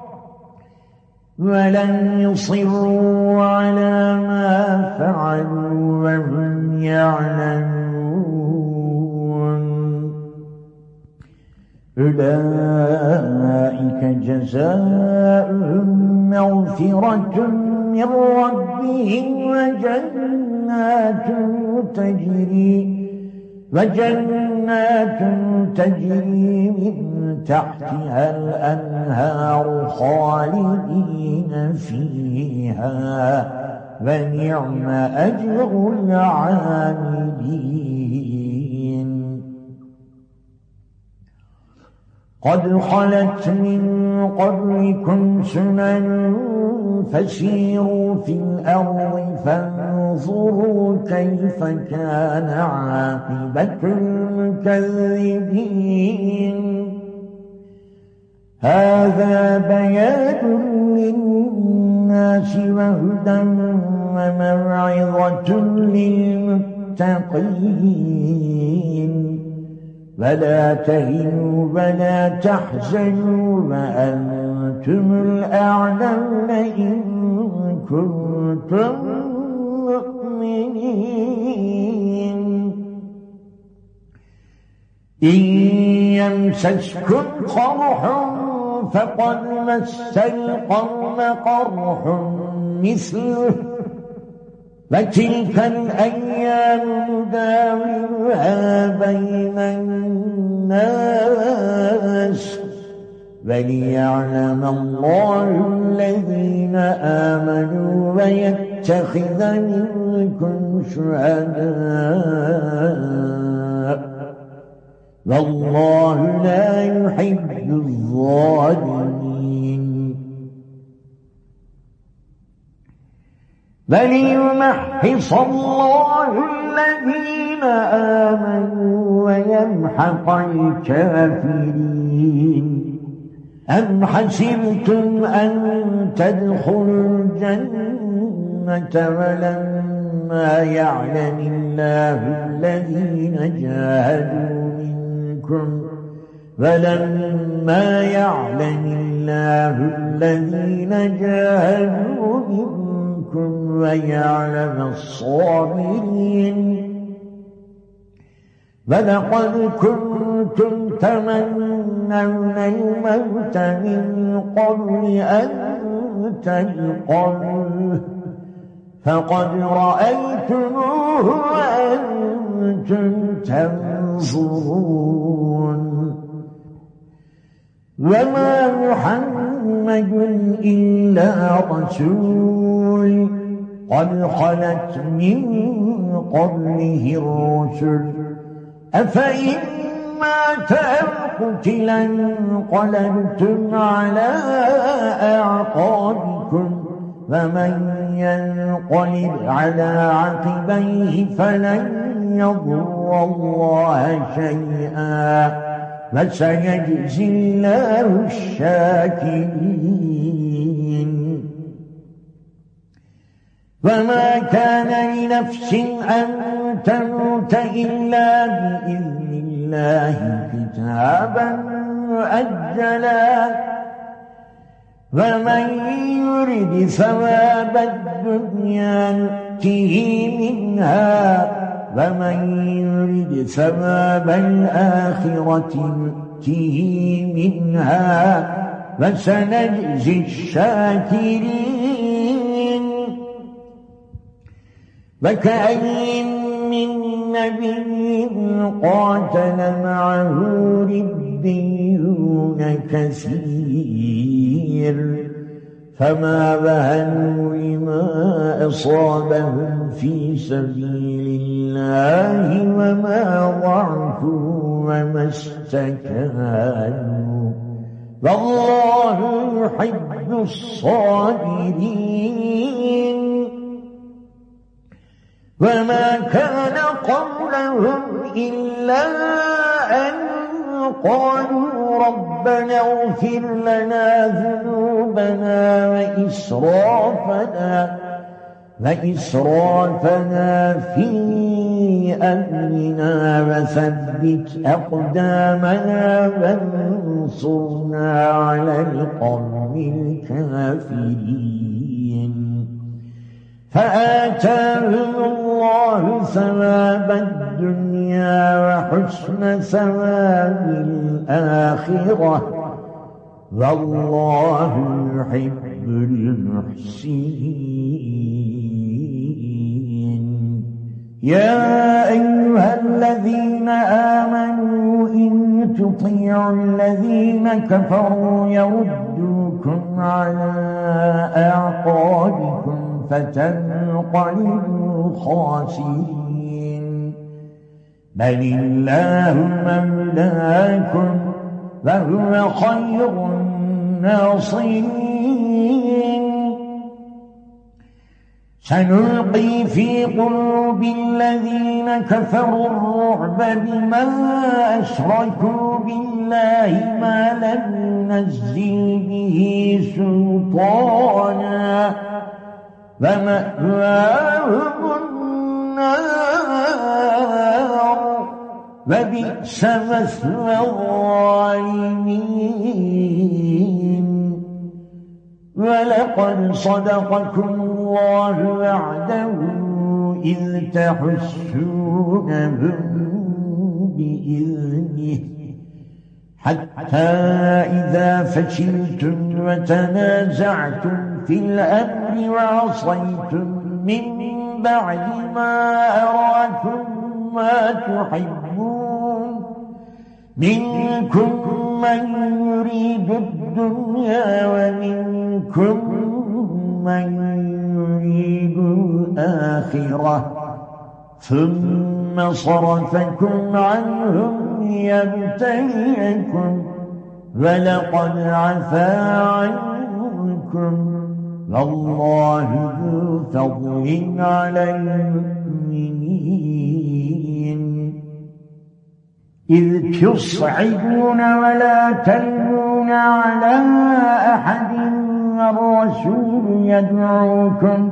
ولم يصروا على ما فعلوا وهم يعلمون. أولئك جزاؤهم مغفرة من ربهم وجنات تجري وجنات تجري من تحتها الأنهار خالدين فيها ونعم أجر العاملين. قد خلت من قبلكم سنن فسيروا في الأرض فانظروا كيف كان عاقبة المكذبين. هذا بيان للناس وهدى وموعظة للمتقين. ولا تهنوا ولا تحزنوا وأنتم الأعلون إن كنتم مؤمنين. إن يمسسكم قرح فقد مس القوم قرح مثله وتلك الأيام نداولها بين الناس وليعلم الله الذين آمنوا ويتخذ منكم شهداء والله لا يحب الظالمين. وليمحص الله الذين آمنوا ويمحق الكافرين. أم حسبتم أن تدخلوا الجنة ولما يعلم الله الذين جاهدوا منكم ولما يعلم الله الذين جاهدوا منكم ويعلم الصابرين. ولقد كنتم تمنون الموت من قبل أن تلقوه فقد رأيتموه وأنتم تنظرون وما محمد إلا رسول قد خلت من قبله الرسل أفإن مات أو قتلا انقلبتم على أعقابكم فمن ينقلب على عقبيه فلن يضر الله شيئا فسيجزي الله الشاكرين وما كان لنفس أن تموت إلا بإذن الله كتابا مؤجلا ومن يرد ثواب الدنيا نؤته منها ومن يرد ثواب الآخرة نؤته منها فسنجزي الشاكرين وكأين من نبي قاتل معه ربيون كثير فما بهنوا لما أصابهم في سبيل الله وما ضعفوا وما استكانوا والله يحب الصابرين وما كان قولهم إلا أن قالوا ربنا اغفر لنا ذنوبنا وإسرافنا وإسرافنا في أمرنا وثبت أقدامنا وانصرنا على القوم الكافرين فآتاهم الله ثواب الدنيا وحسن ثواب الآخرة والله يحب المحسنين يا أيها الذين آمنوا إن تطيعوا الذين كفروا يردوكم على أعقابكم فتنقلبوا خاسرين بل الله مولاكم وهو خير الناصرين سنلقي في قلوب الذين كفروا الرعب بما أشركوا بالله ما لم ينزل به سلطانا ومأواهم النار وبئس مثوى الظالمين ولقد صدقكم الله وعده إذ تحسونهم بإذنه حتى إذا فشلتم وتنازعتم في الأمر وعصيتم من بعد ما أراكم ما تحبون منكم من يريد الدنيا ومنكم من يريد الآخرة ثم صرفكم عنهم ليبتليكم ولقد عفا عنكم والله ذو فضل على المؤمنين إذ تصعدون ولا تلوون على أحد والرسول يدعوكم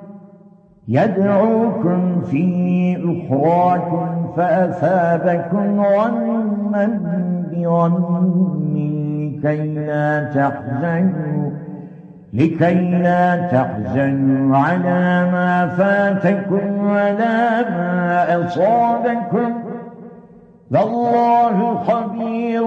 يدعوكم في أخراكم فأثابكم غما بغم لكي لا تحزنوا لكي لا تحزنوا على ما فاتكم ولا ما أصابكم والله خبير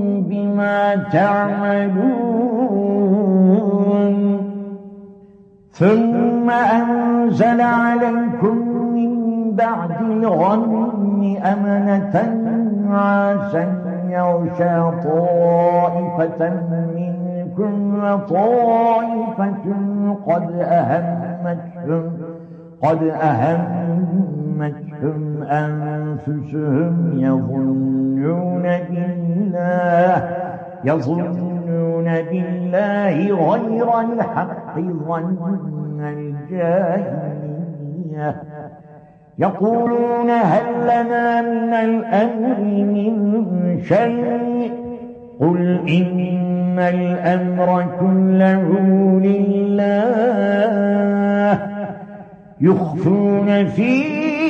بما تعملون ثم أنزل عليكم من بعد الغم أمنة نعاسا يغشى طائفة منكم وطائفة قد أهمتهم قد أهمتهم أنفسهم يظنون بالله يظنون بالله غير الحق ظن الجاهلية يقولون هل لنا من الأمر من شيء قل إن الأمر كله لله يخفون في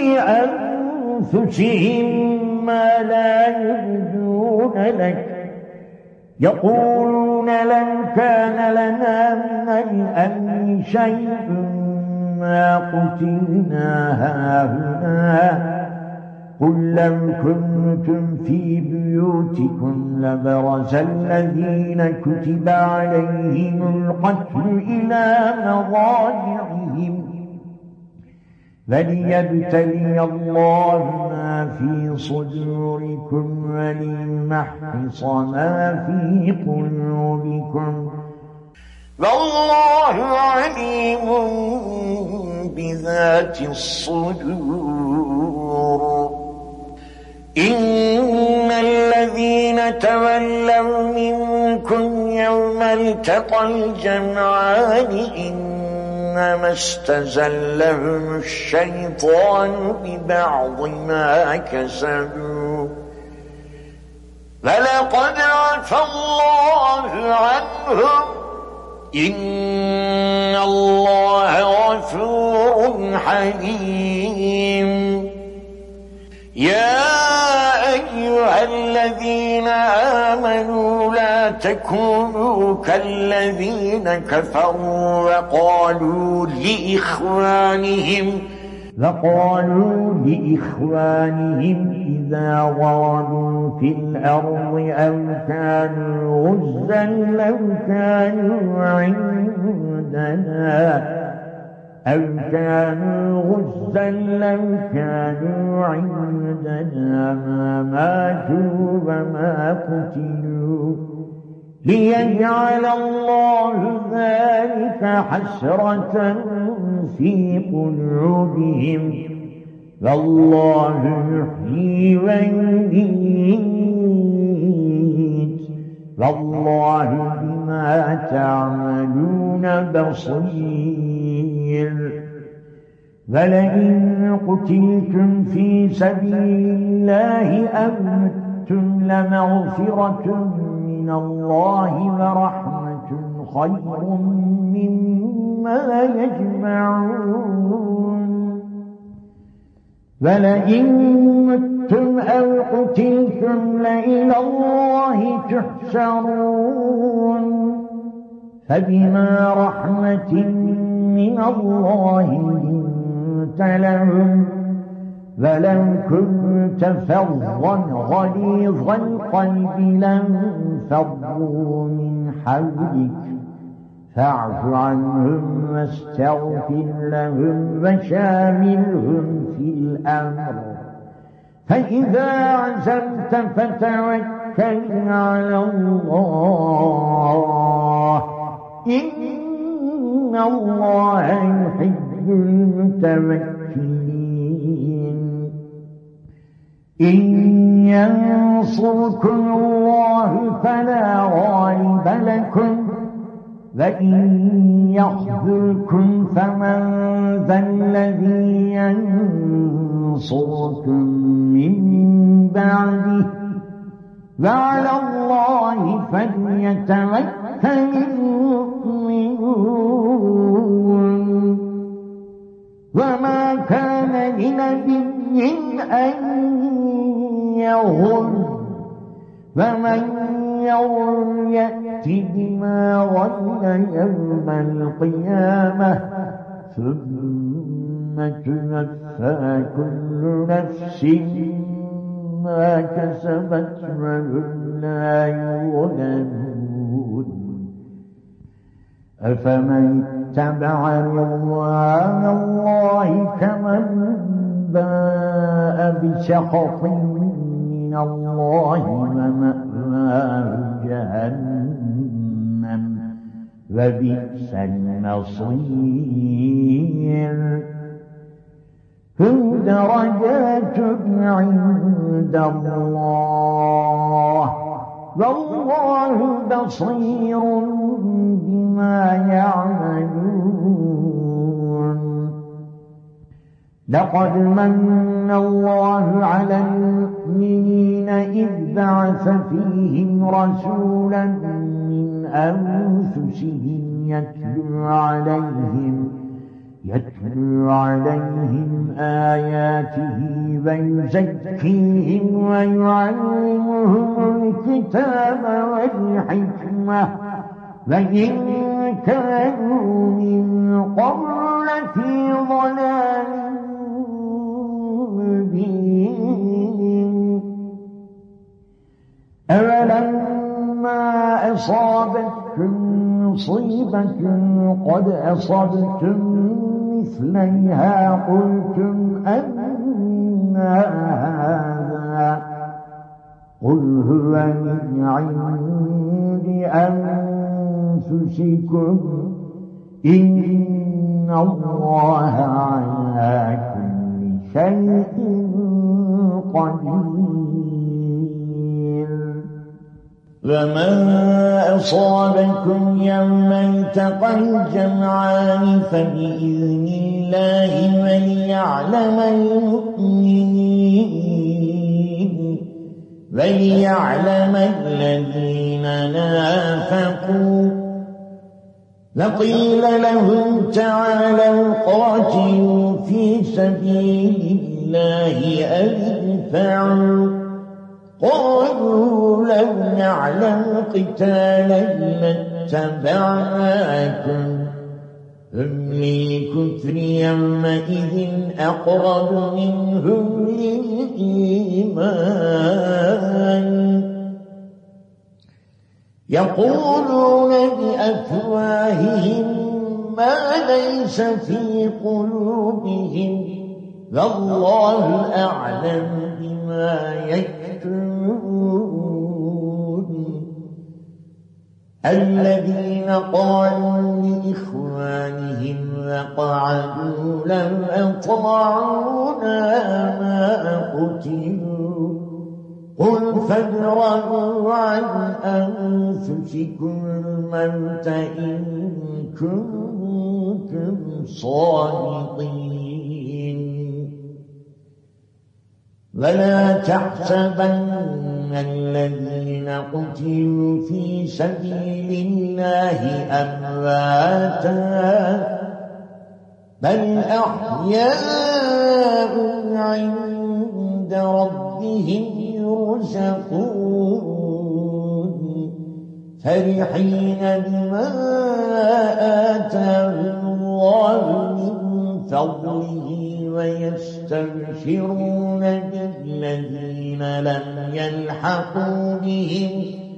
أنفسهم ما لا يبدون لك يقولون لن كان لنا من الأمر شيء ما قتلنا هاهنا قل لو كنتم في بيوتكم لبرز الذين كتب عليهم القتل إلى مضاجعهم فليبتلي الله ما في صدوركم وليمحص ما في قلوبكم والله عليم بذات الصدور إن الذين تولوا منكم يوم التقى الجمعان إنما استزلهم الشيطان ببعض ما كسبوا فلقد عفى الله عنهم إن الله غفور حليم يا أيها الذين آمنوا لا تكونوا كالذين كفروا وقالوا لإخوانهم وقالوا لإخوانهم إذا ضربوا في الأرض أو كانوا غزا لو كانوا عندنا أو كانوا غزا لو كانوا عندنا ما ماتوا وما قتلوا ليجعل الله ذلك حسرة في قلوبهم والله يحيي ويميت والله بما تعملون بصير ولئن قتلتم في سبيل الله أو متم لمغفرة من الله ورحمة خير مما يجمعون ولئن متم أو قتلتم لإلى الله تحشرون فبما رحمة من الله لنت لهم ولو كنت فظا غليظ القلب لانفضوا من حولك فاعف عنهم واستغفر لهم وشاورهم في الأمر فإذا عزمت فتوكل على الله إن الله يحب المتوكلين إن ينصركم الله فلا غالب لكم وإن يخذلكم فمن ذا الذي ينصركم من بعده وعلى الله فليتوكل المؤمنون وما كان لنبي أن يغل ومن يغل يأت بما غل يوم القيامة ثم توفى كل نفس ما كسبت وهم لا يظلمون أفمن اتبع رضوان الله كمن باء بسخط من الله ومأواه جهنم وبئس المصير هم درجات عند الله والله بصير بما يعملون لقد من الله على المؤمنين إذ بعث فيهم رسولا من أنفسهم يتلو عليهم يتلو عليهم آياته ويزكيهم ويعلمهم الكتاب والحكمة وإن كانوا من قبل في ضلال مبين أولما أصابتكم مصيبة قد أصبتم مثليها قلتم أن هذا قل هو من عند أنفسكم إن الله على كل شيء قدير وما أصابكم يوم التقى الجمعان فبإذن الله وليعلم المؤمنين وليعلم الذين نافقوا وقيل لهم تعالوا قاتلوا في سبيل الله أو ادفعوا قالوا لو نعلم قتالا لاتبعناكم هم للكفر يومئذ أقرب منهم للإيمان يقولون بأفواههم ما ليس في قلوبهم والله أعلم بما يكتمون الذين قالوا لإخوانهم وقعدوا لو أطاعونا ما قتلوا قل فادرءوا عن أنفسكم الموت إن كنتم صادقين ولا تحسبن الذين قتلوا في سبيل الله أمواتا بل أحياء عند ربهم يرزقون فرحين بما آتاهم الله من فضله ويستبشرون بالذين لم يلحقوا بهم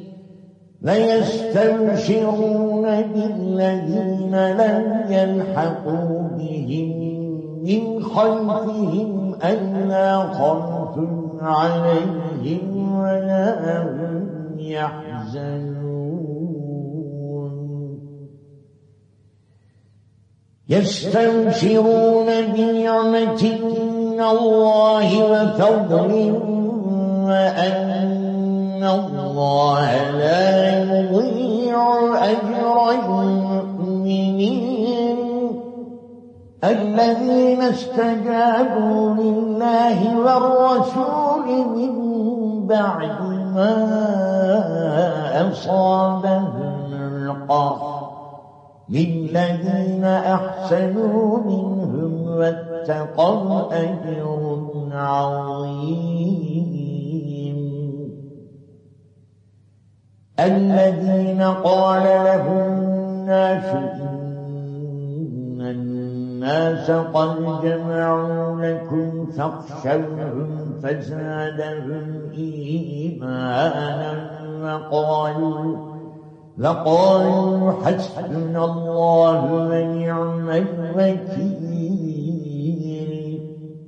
ويستبشرون بالذين لم يلحقوا بهم من خلفهم ألا خوف عليهم ولا هم يحزنون يستبشرون بنعمة من الله وفضل وأن الله لا يضيع أجر المؤمنين الذين استجابوا لله والرسول من بعد ما أصابهم القرح للذين أحسنوا منهم واتقوا أجر عظيم الذين قال لهم الناس إن الناس قد جمعوا لكم فاخشوهم فزادهم إيمانا وقالوا وقالوا حسبنا الله ونعم الوكيل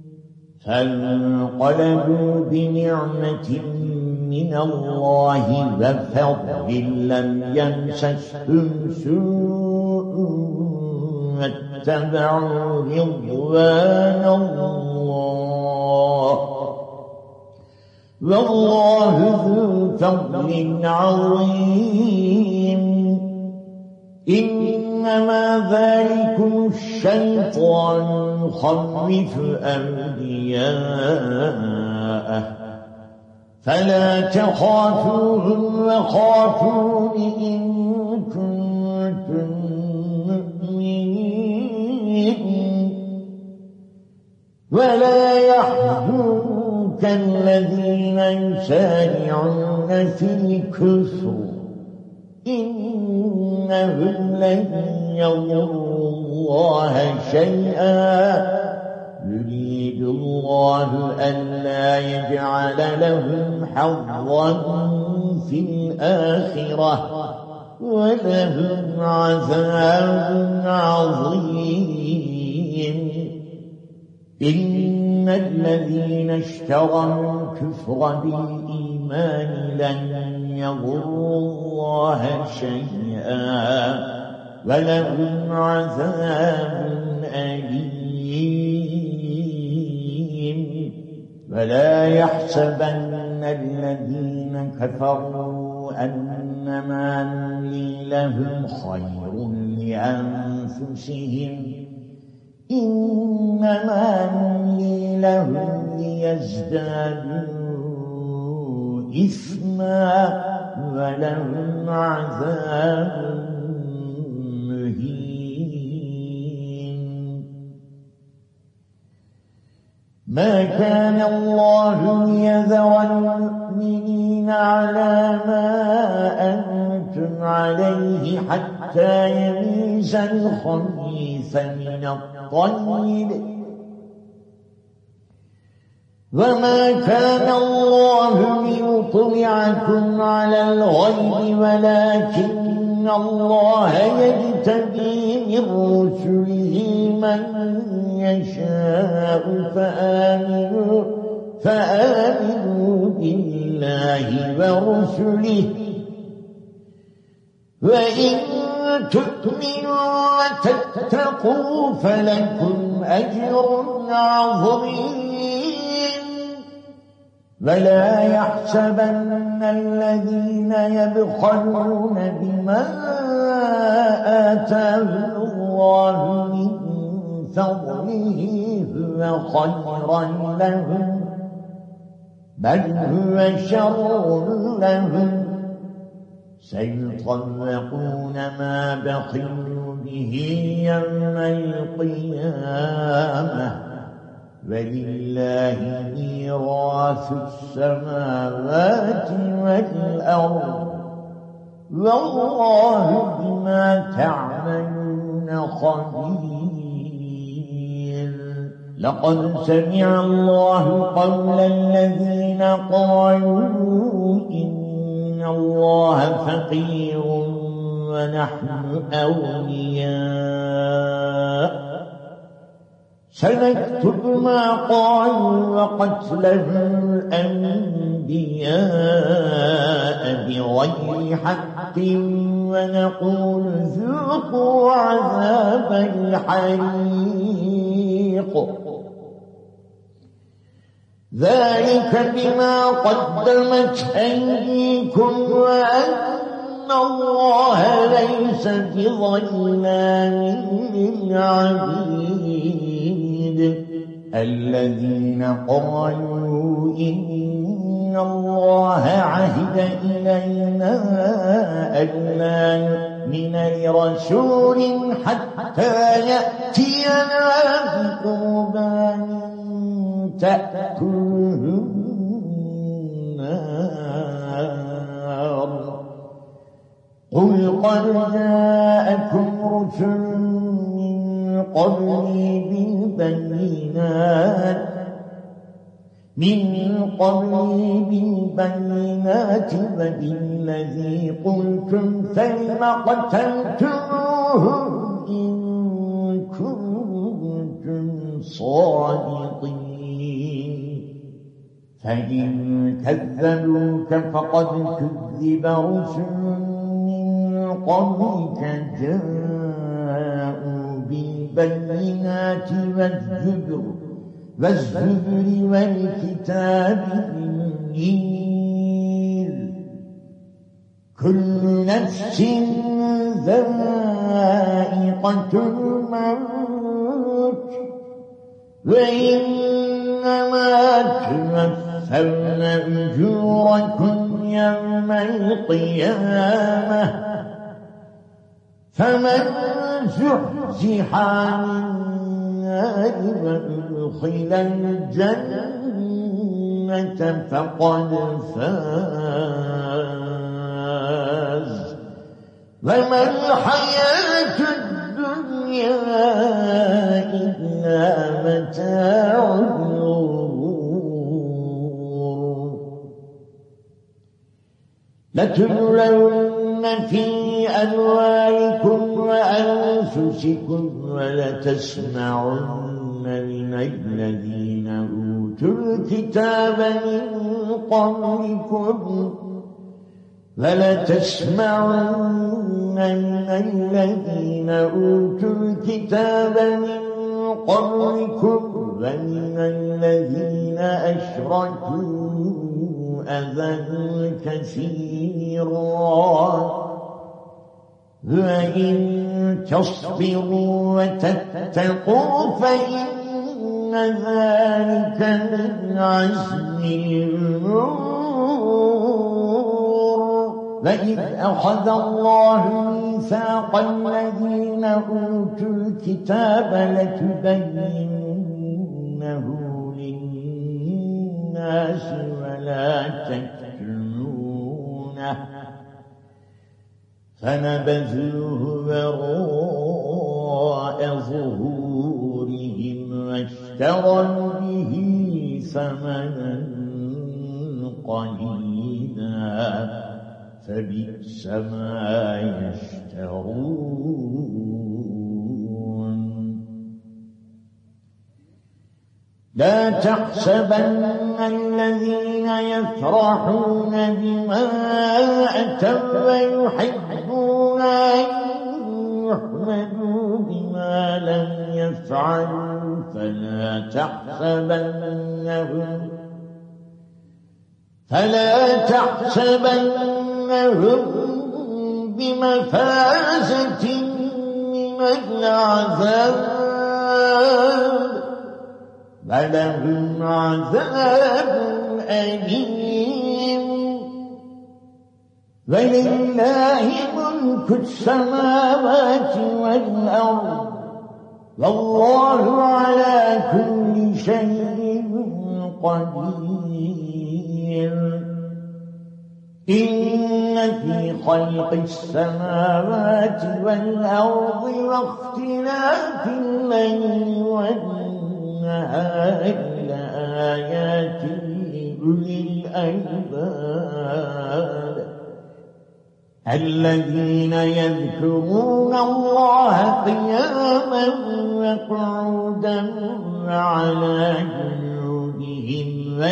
فانقلبوا بنعمة من الله وفضل لم يمسسهم سوء واتبعوا رضوان الله والله ذو فضل عظيم إنما ذلكم الشيطان يخوف أولياءه فلا تخافوهم وخافون إن كنتم مؤمنين ولا يحزنك الذين يسارعون في الكفر إنهم لن يضروا الله شيئا يريد الله ألا يجعل لهم حظا في الآخرة ولهم عذاب عظيم إن الذين اشتروا الكفر بالإيمان لن يضروا الله شيئا ولهم عذاب أليم ولا يحسبن الذين كفروا أنما نملي لهم خير لأنفسهم إنما نملي لهم ليزدادوا إثما ولهم عذاب مهين ما كان الله ليذر المؤمنين على ما أنتم عليه حتى يميز الخبيث من الطيب وما كان الله ليطلعكم على الغيب ولكن الله يجتبي من رسله من يشاء فآمنوا فآمنوا بالله ورسله وإن تؤمنوا وتتقوا فلكم أجر عظيم ولا يحسبن الذين يبخلون بما آتاهم الله من فضله هو خيرا لهم بل هو شر لهم سيطلقون ما بخلوا به يوم القيامة ولله ميراث السماوات والأرض والله بما تعملون خبير لقد سمع الله قول الذين قالوا إن الله فقير ونحن أولياء سنكتب ما قالوا وقتلهم الأنبياء بغير حق ونقول ذوقوا عذاب الحريق ذلك بما قدمت أيديكم وأن الله ليس بظلام للعبيد الذين قالوا إن الله عهد إلينا ألا نؤمن لرسول حتى يأتينا بقربان تأكله النار قل قد جاءكم رسل من قبلي بالبينات من قبلي بالبينات وبالذي قلتم فلم قتلتموهم إن كنتم صادقين فإن كذبوك فقد كذب رسل من قبلك جاءوا بالبينات والزبر والزبر والكتاب المنير كل نفس ذائقة الموت وإنما توفون أجوركم يوم القيامة فمن زحزح عن النار وأدخل الجنة فقد فاز وما الحياة الدنيا إلا متاع الغرور لتبلون في أموالكم وأنفسكم ولتسمعن من الذين أوتوا الكتاب من قبلكم ولتسمعن من الذين أوتوا الكتاب من قبلكم ومن الذين أشركوا أذى كثيرا وإن تصبروا وتتقوا فإن ذلك من عزم الأمور وإذ أخذ الله ميثاق الذين أوتوا الكتاب لتبيننه للناس ولا تكتمونه فنبذوه وراء ظهورهم واشتروا به ثمنا قليلا فبئس ما يشترون لا تحسبن الذين يفرحون بما أتوا ويحبون أن يحمدوا بما لم يفعلوا فلا تحسبنهم فلا تحسبنهم بمفازة من العذاب ولهم عذاب أليم ولله ملك السماوات والأرض والله على كل شيء قدير إن في خلق السماوات والأرض واختلاف الليل والنهار لآيات لأولي الألباب الذين يذكرون الله قياما وقعودا وعلى جنوبهم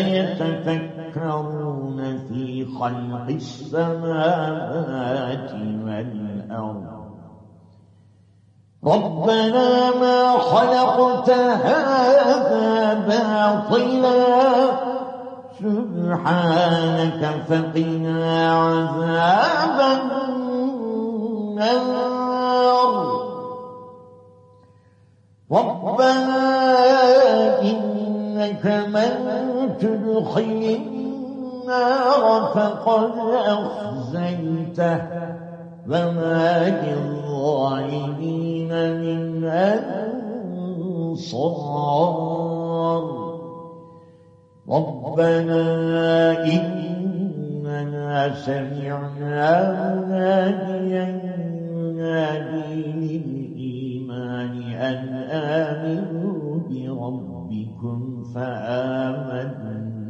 ويتفكرون في خلق السماوات والأرض ربنا ما خلقت هذا باطلا سبحانك فقنا عذاب النار ربنا إنك من تدخل النار فقد أخزيته وما للظالمين من أنصار ربنا إننا سمعنا مناديا ينادي للإيمان أن آمنوا بربكم فآمنا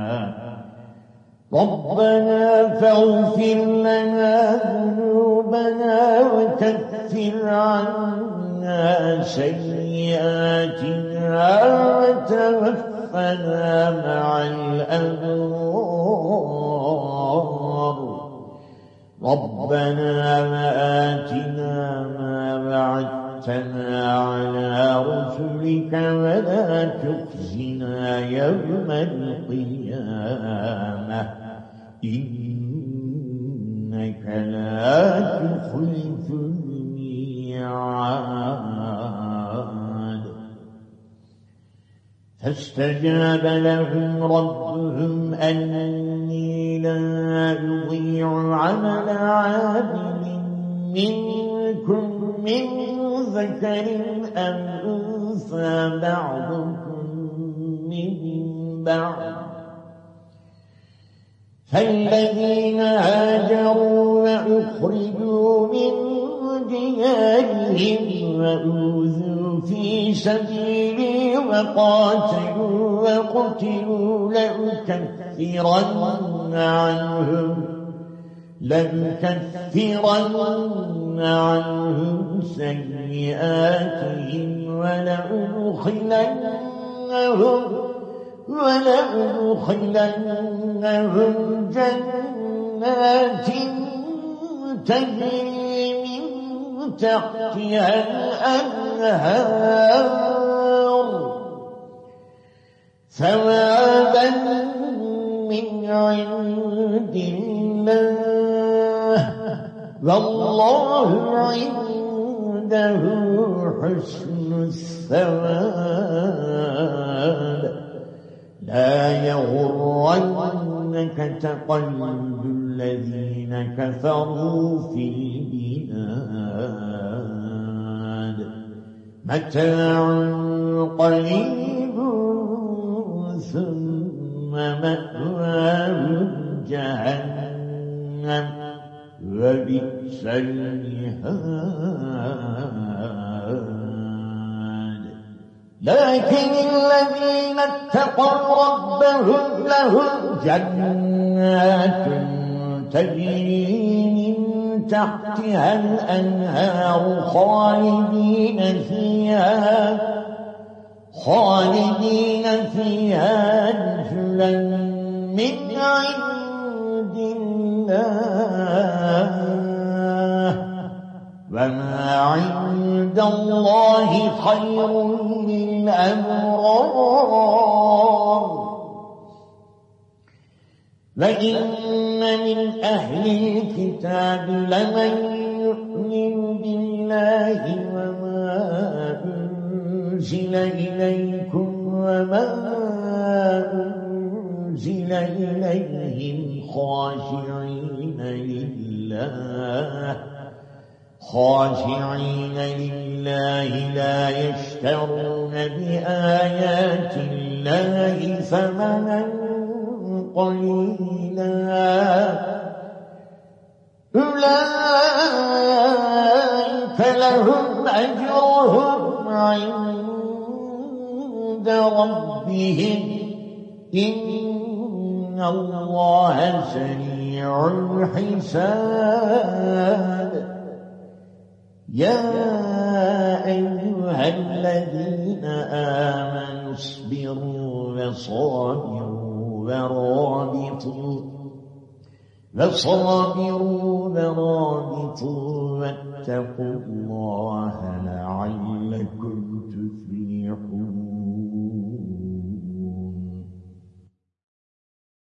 ربنا فاغفر لنا ذنوبنا وكفر عنا سيئاتنا وتوفنا مع الأبرار ربنا وآتنا ما وعدتنا على رسلك ولا تخزنا يوم القيامة إنك لا تخلف الميعاد فاستجاب لهم ربهم أني لا أضيع عمل عامل منكم من ذكر أم أنثى بعضكم من بعض فالذين هاجروا وأخرجوا من ديارهم وأوذوا في سبيلي وقاتلوا وقتلوا لأكفرن عنهم لأكفرن عنهم سيئاتهم ولأدخلنهم ولأدخلنهم جنات تجري من تحتها الأنهار ثوابا من عند الله والله عنده حسن الثواب لا يغرنك تقلب الذين كفروا في البلاد متاع قليل ثم مأواهم جهنم وبئس المهاد لكن الذين اتقوا ربهم لهم جنات تجري من تحتها الأنهار خالدين فيها خالدين فيها نزلا من عند الله وما عند الله خير للأبرار وإن من أهل الكتاب لمن يؤمن بالله وما أنزل إليكم وما أنزل إليهم خاشعين لله خاشعين لله لا يشترون بآيات الله ثمنا قليلا أولئك لهم أجرهم عند ربهم إن الله سريع الحساب يا أيها الذين آمنوا اصبروا وصابروا ورابطوا وصابروا ورابطوا واتقوا الله لعلكم تفلحون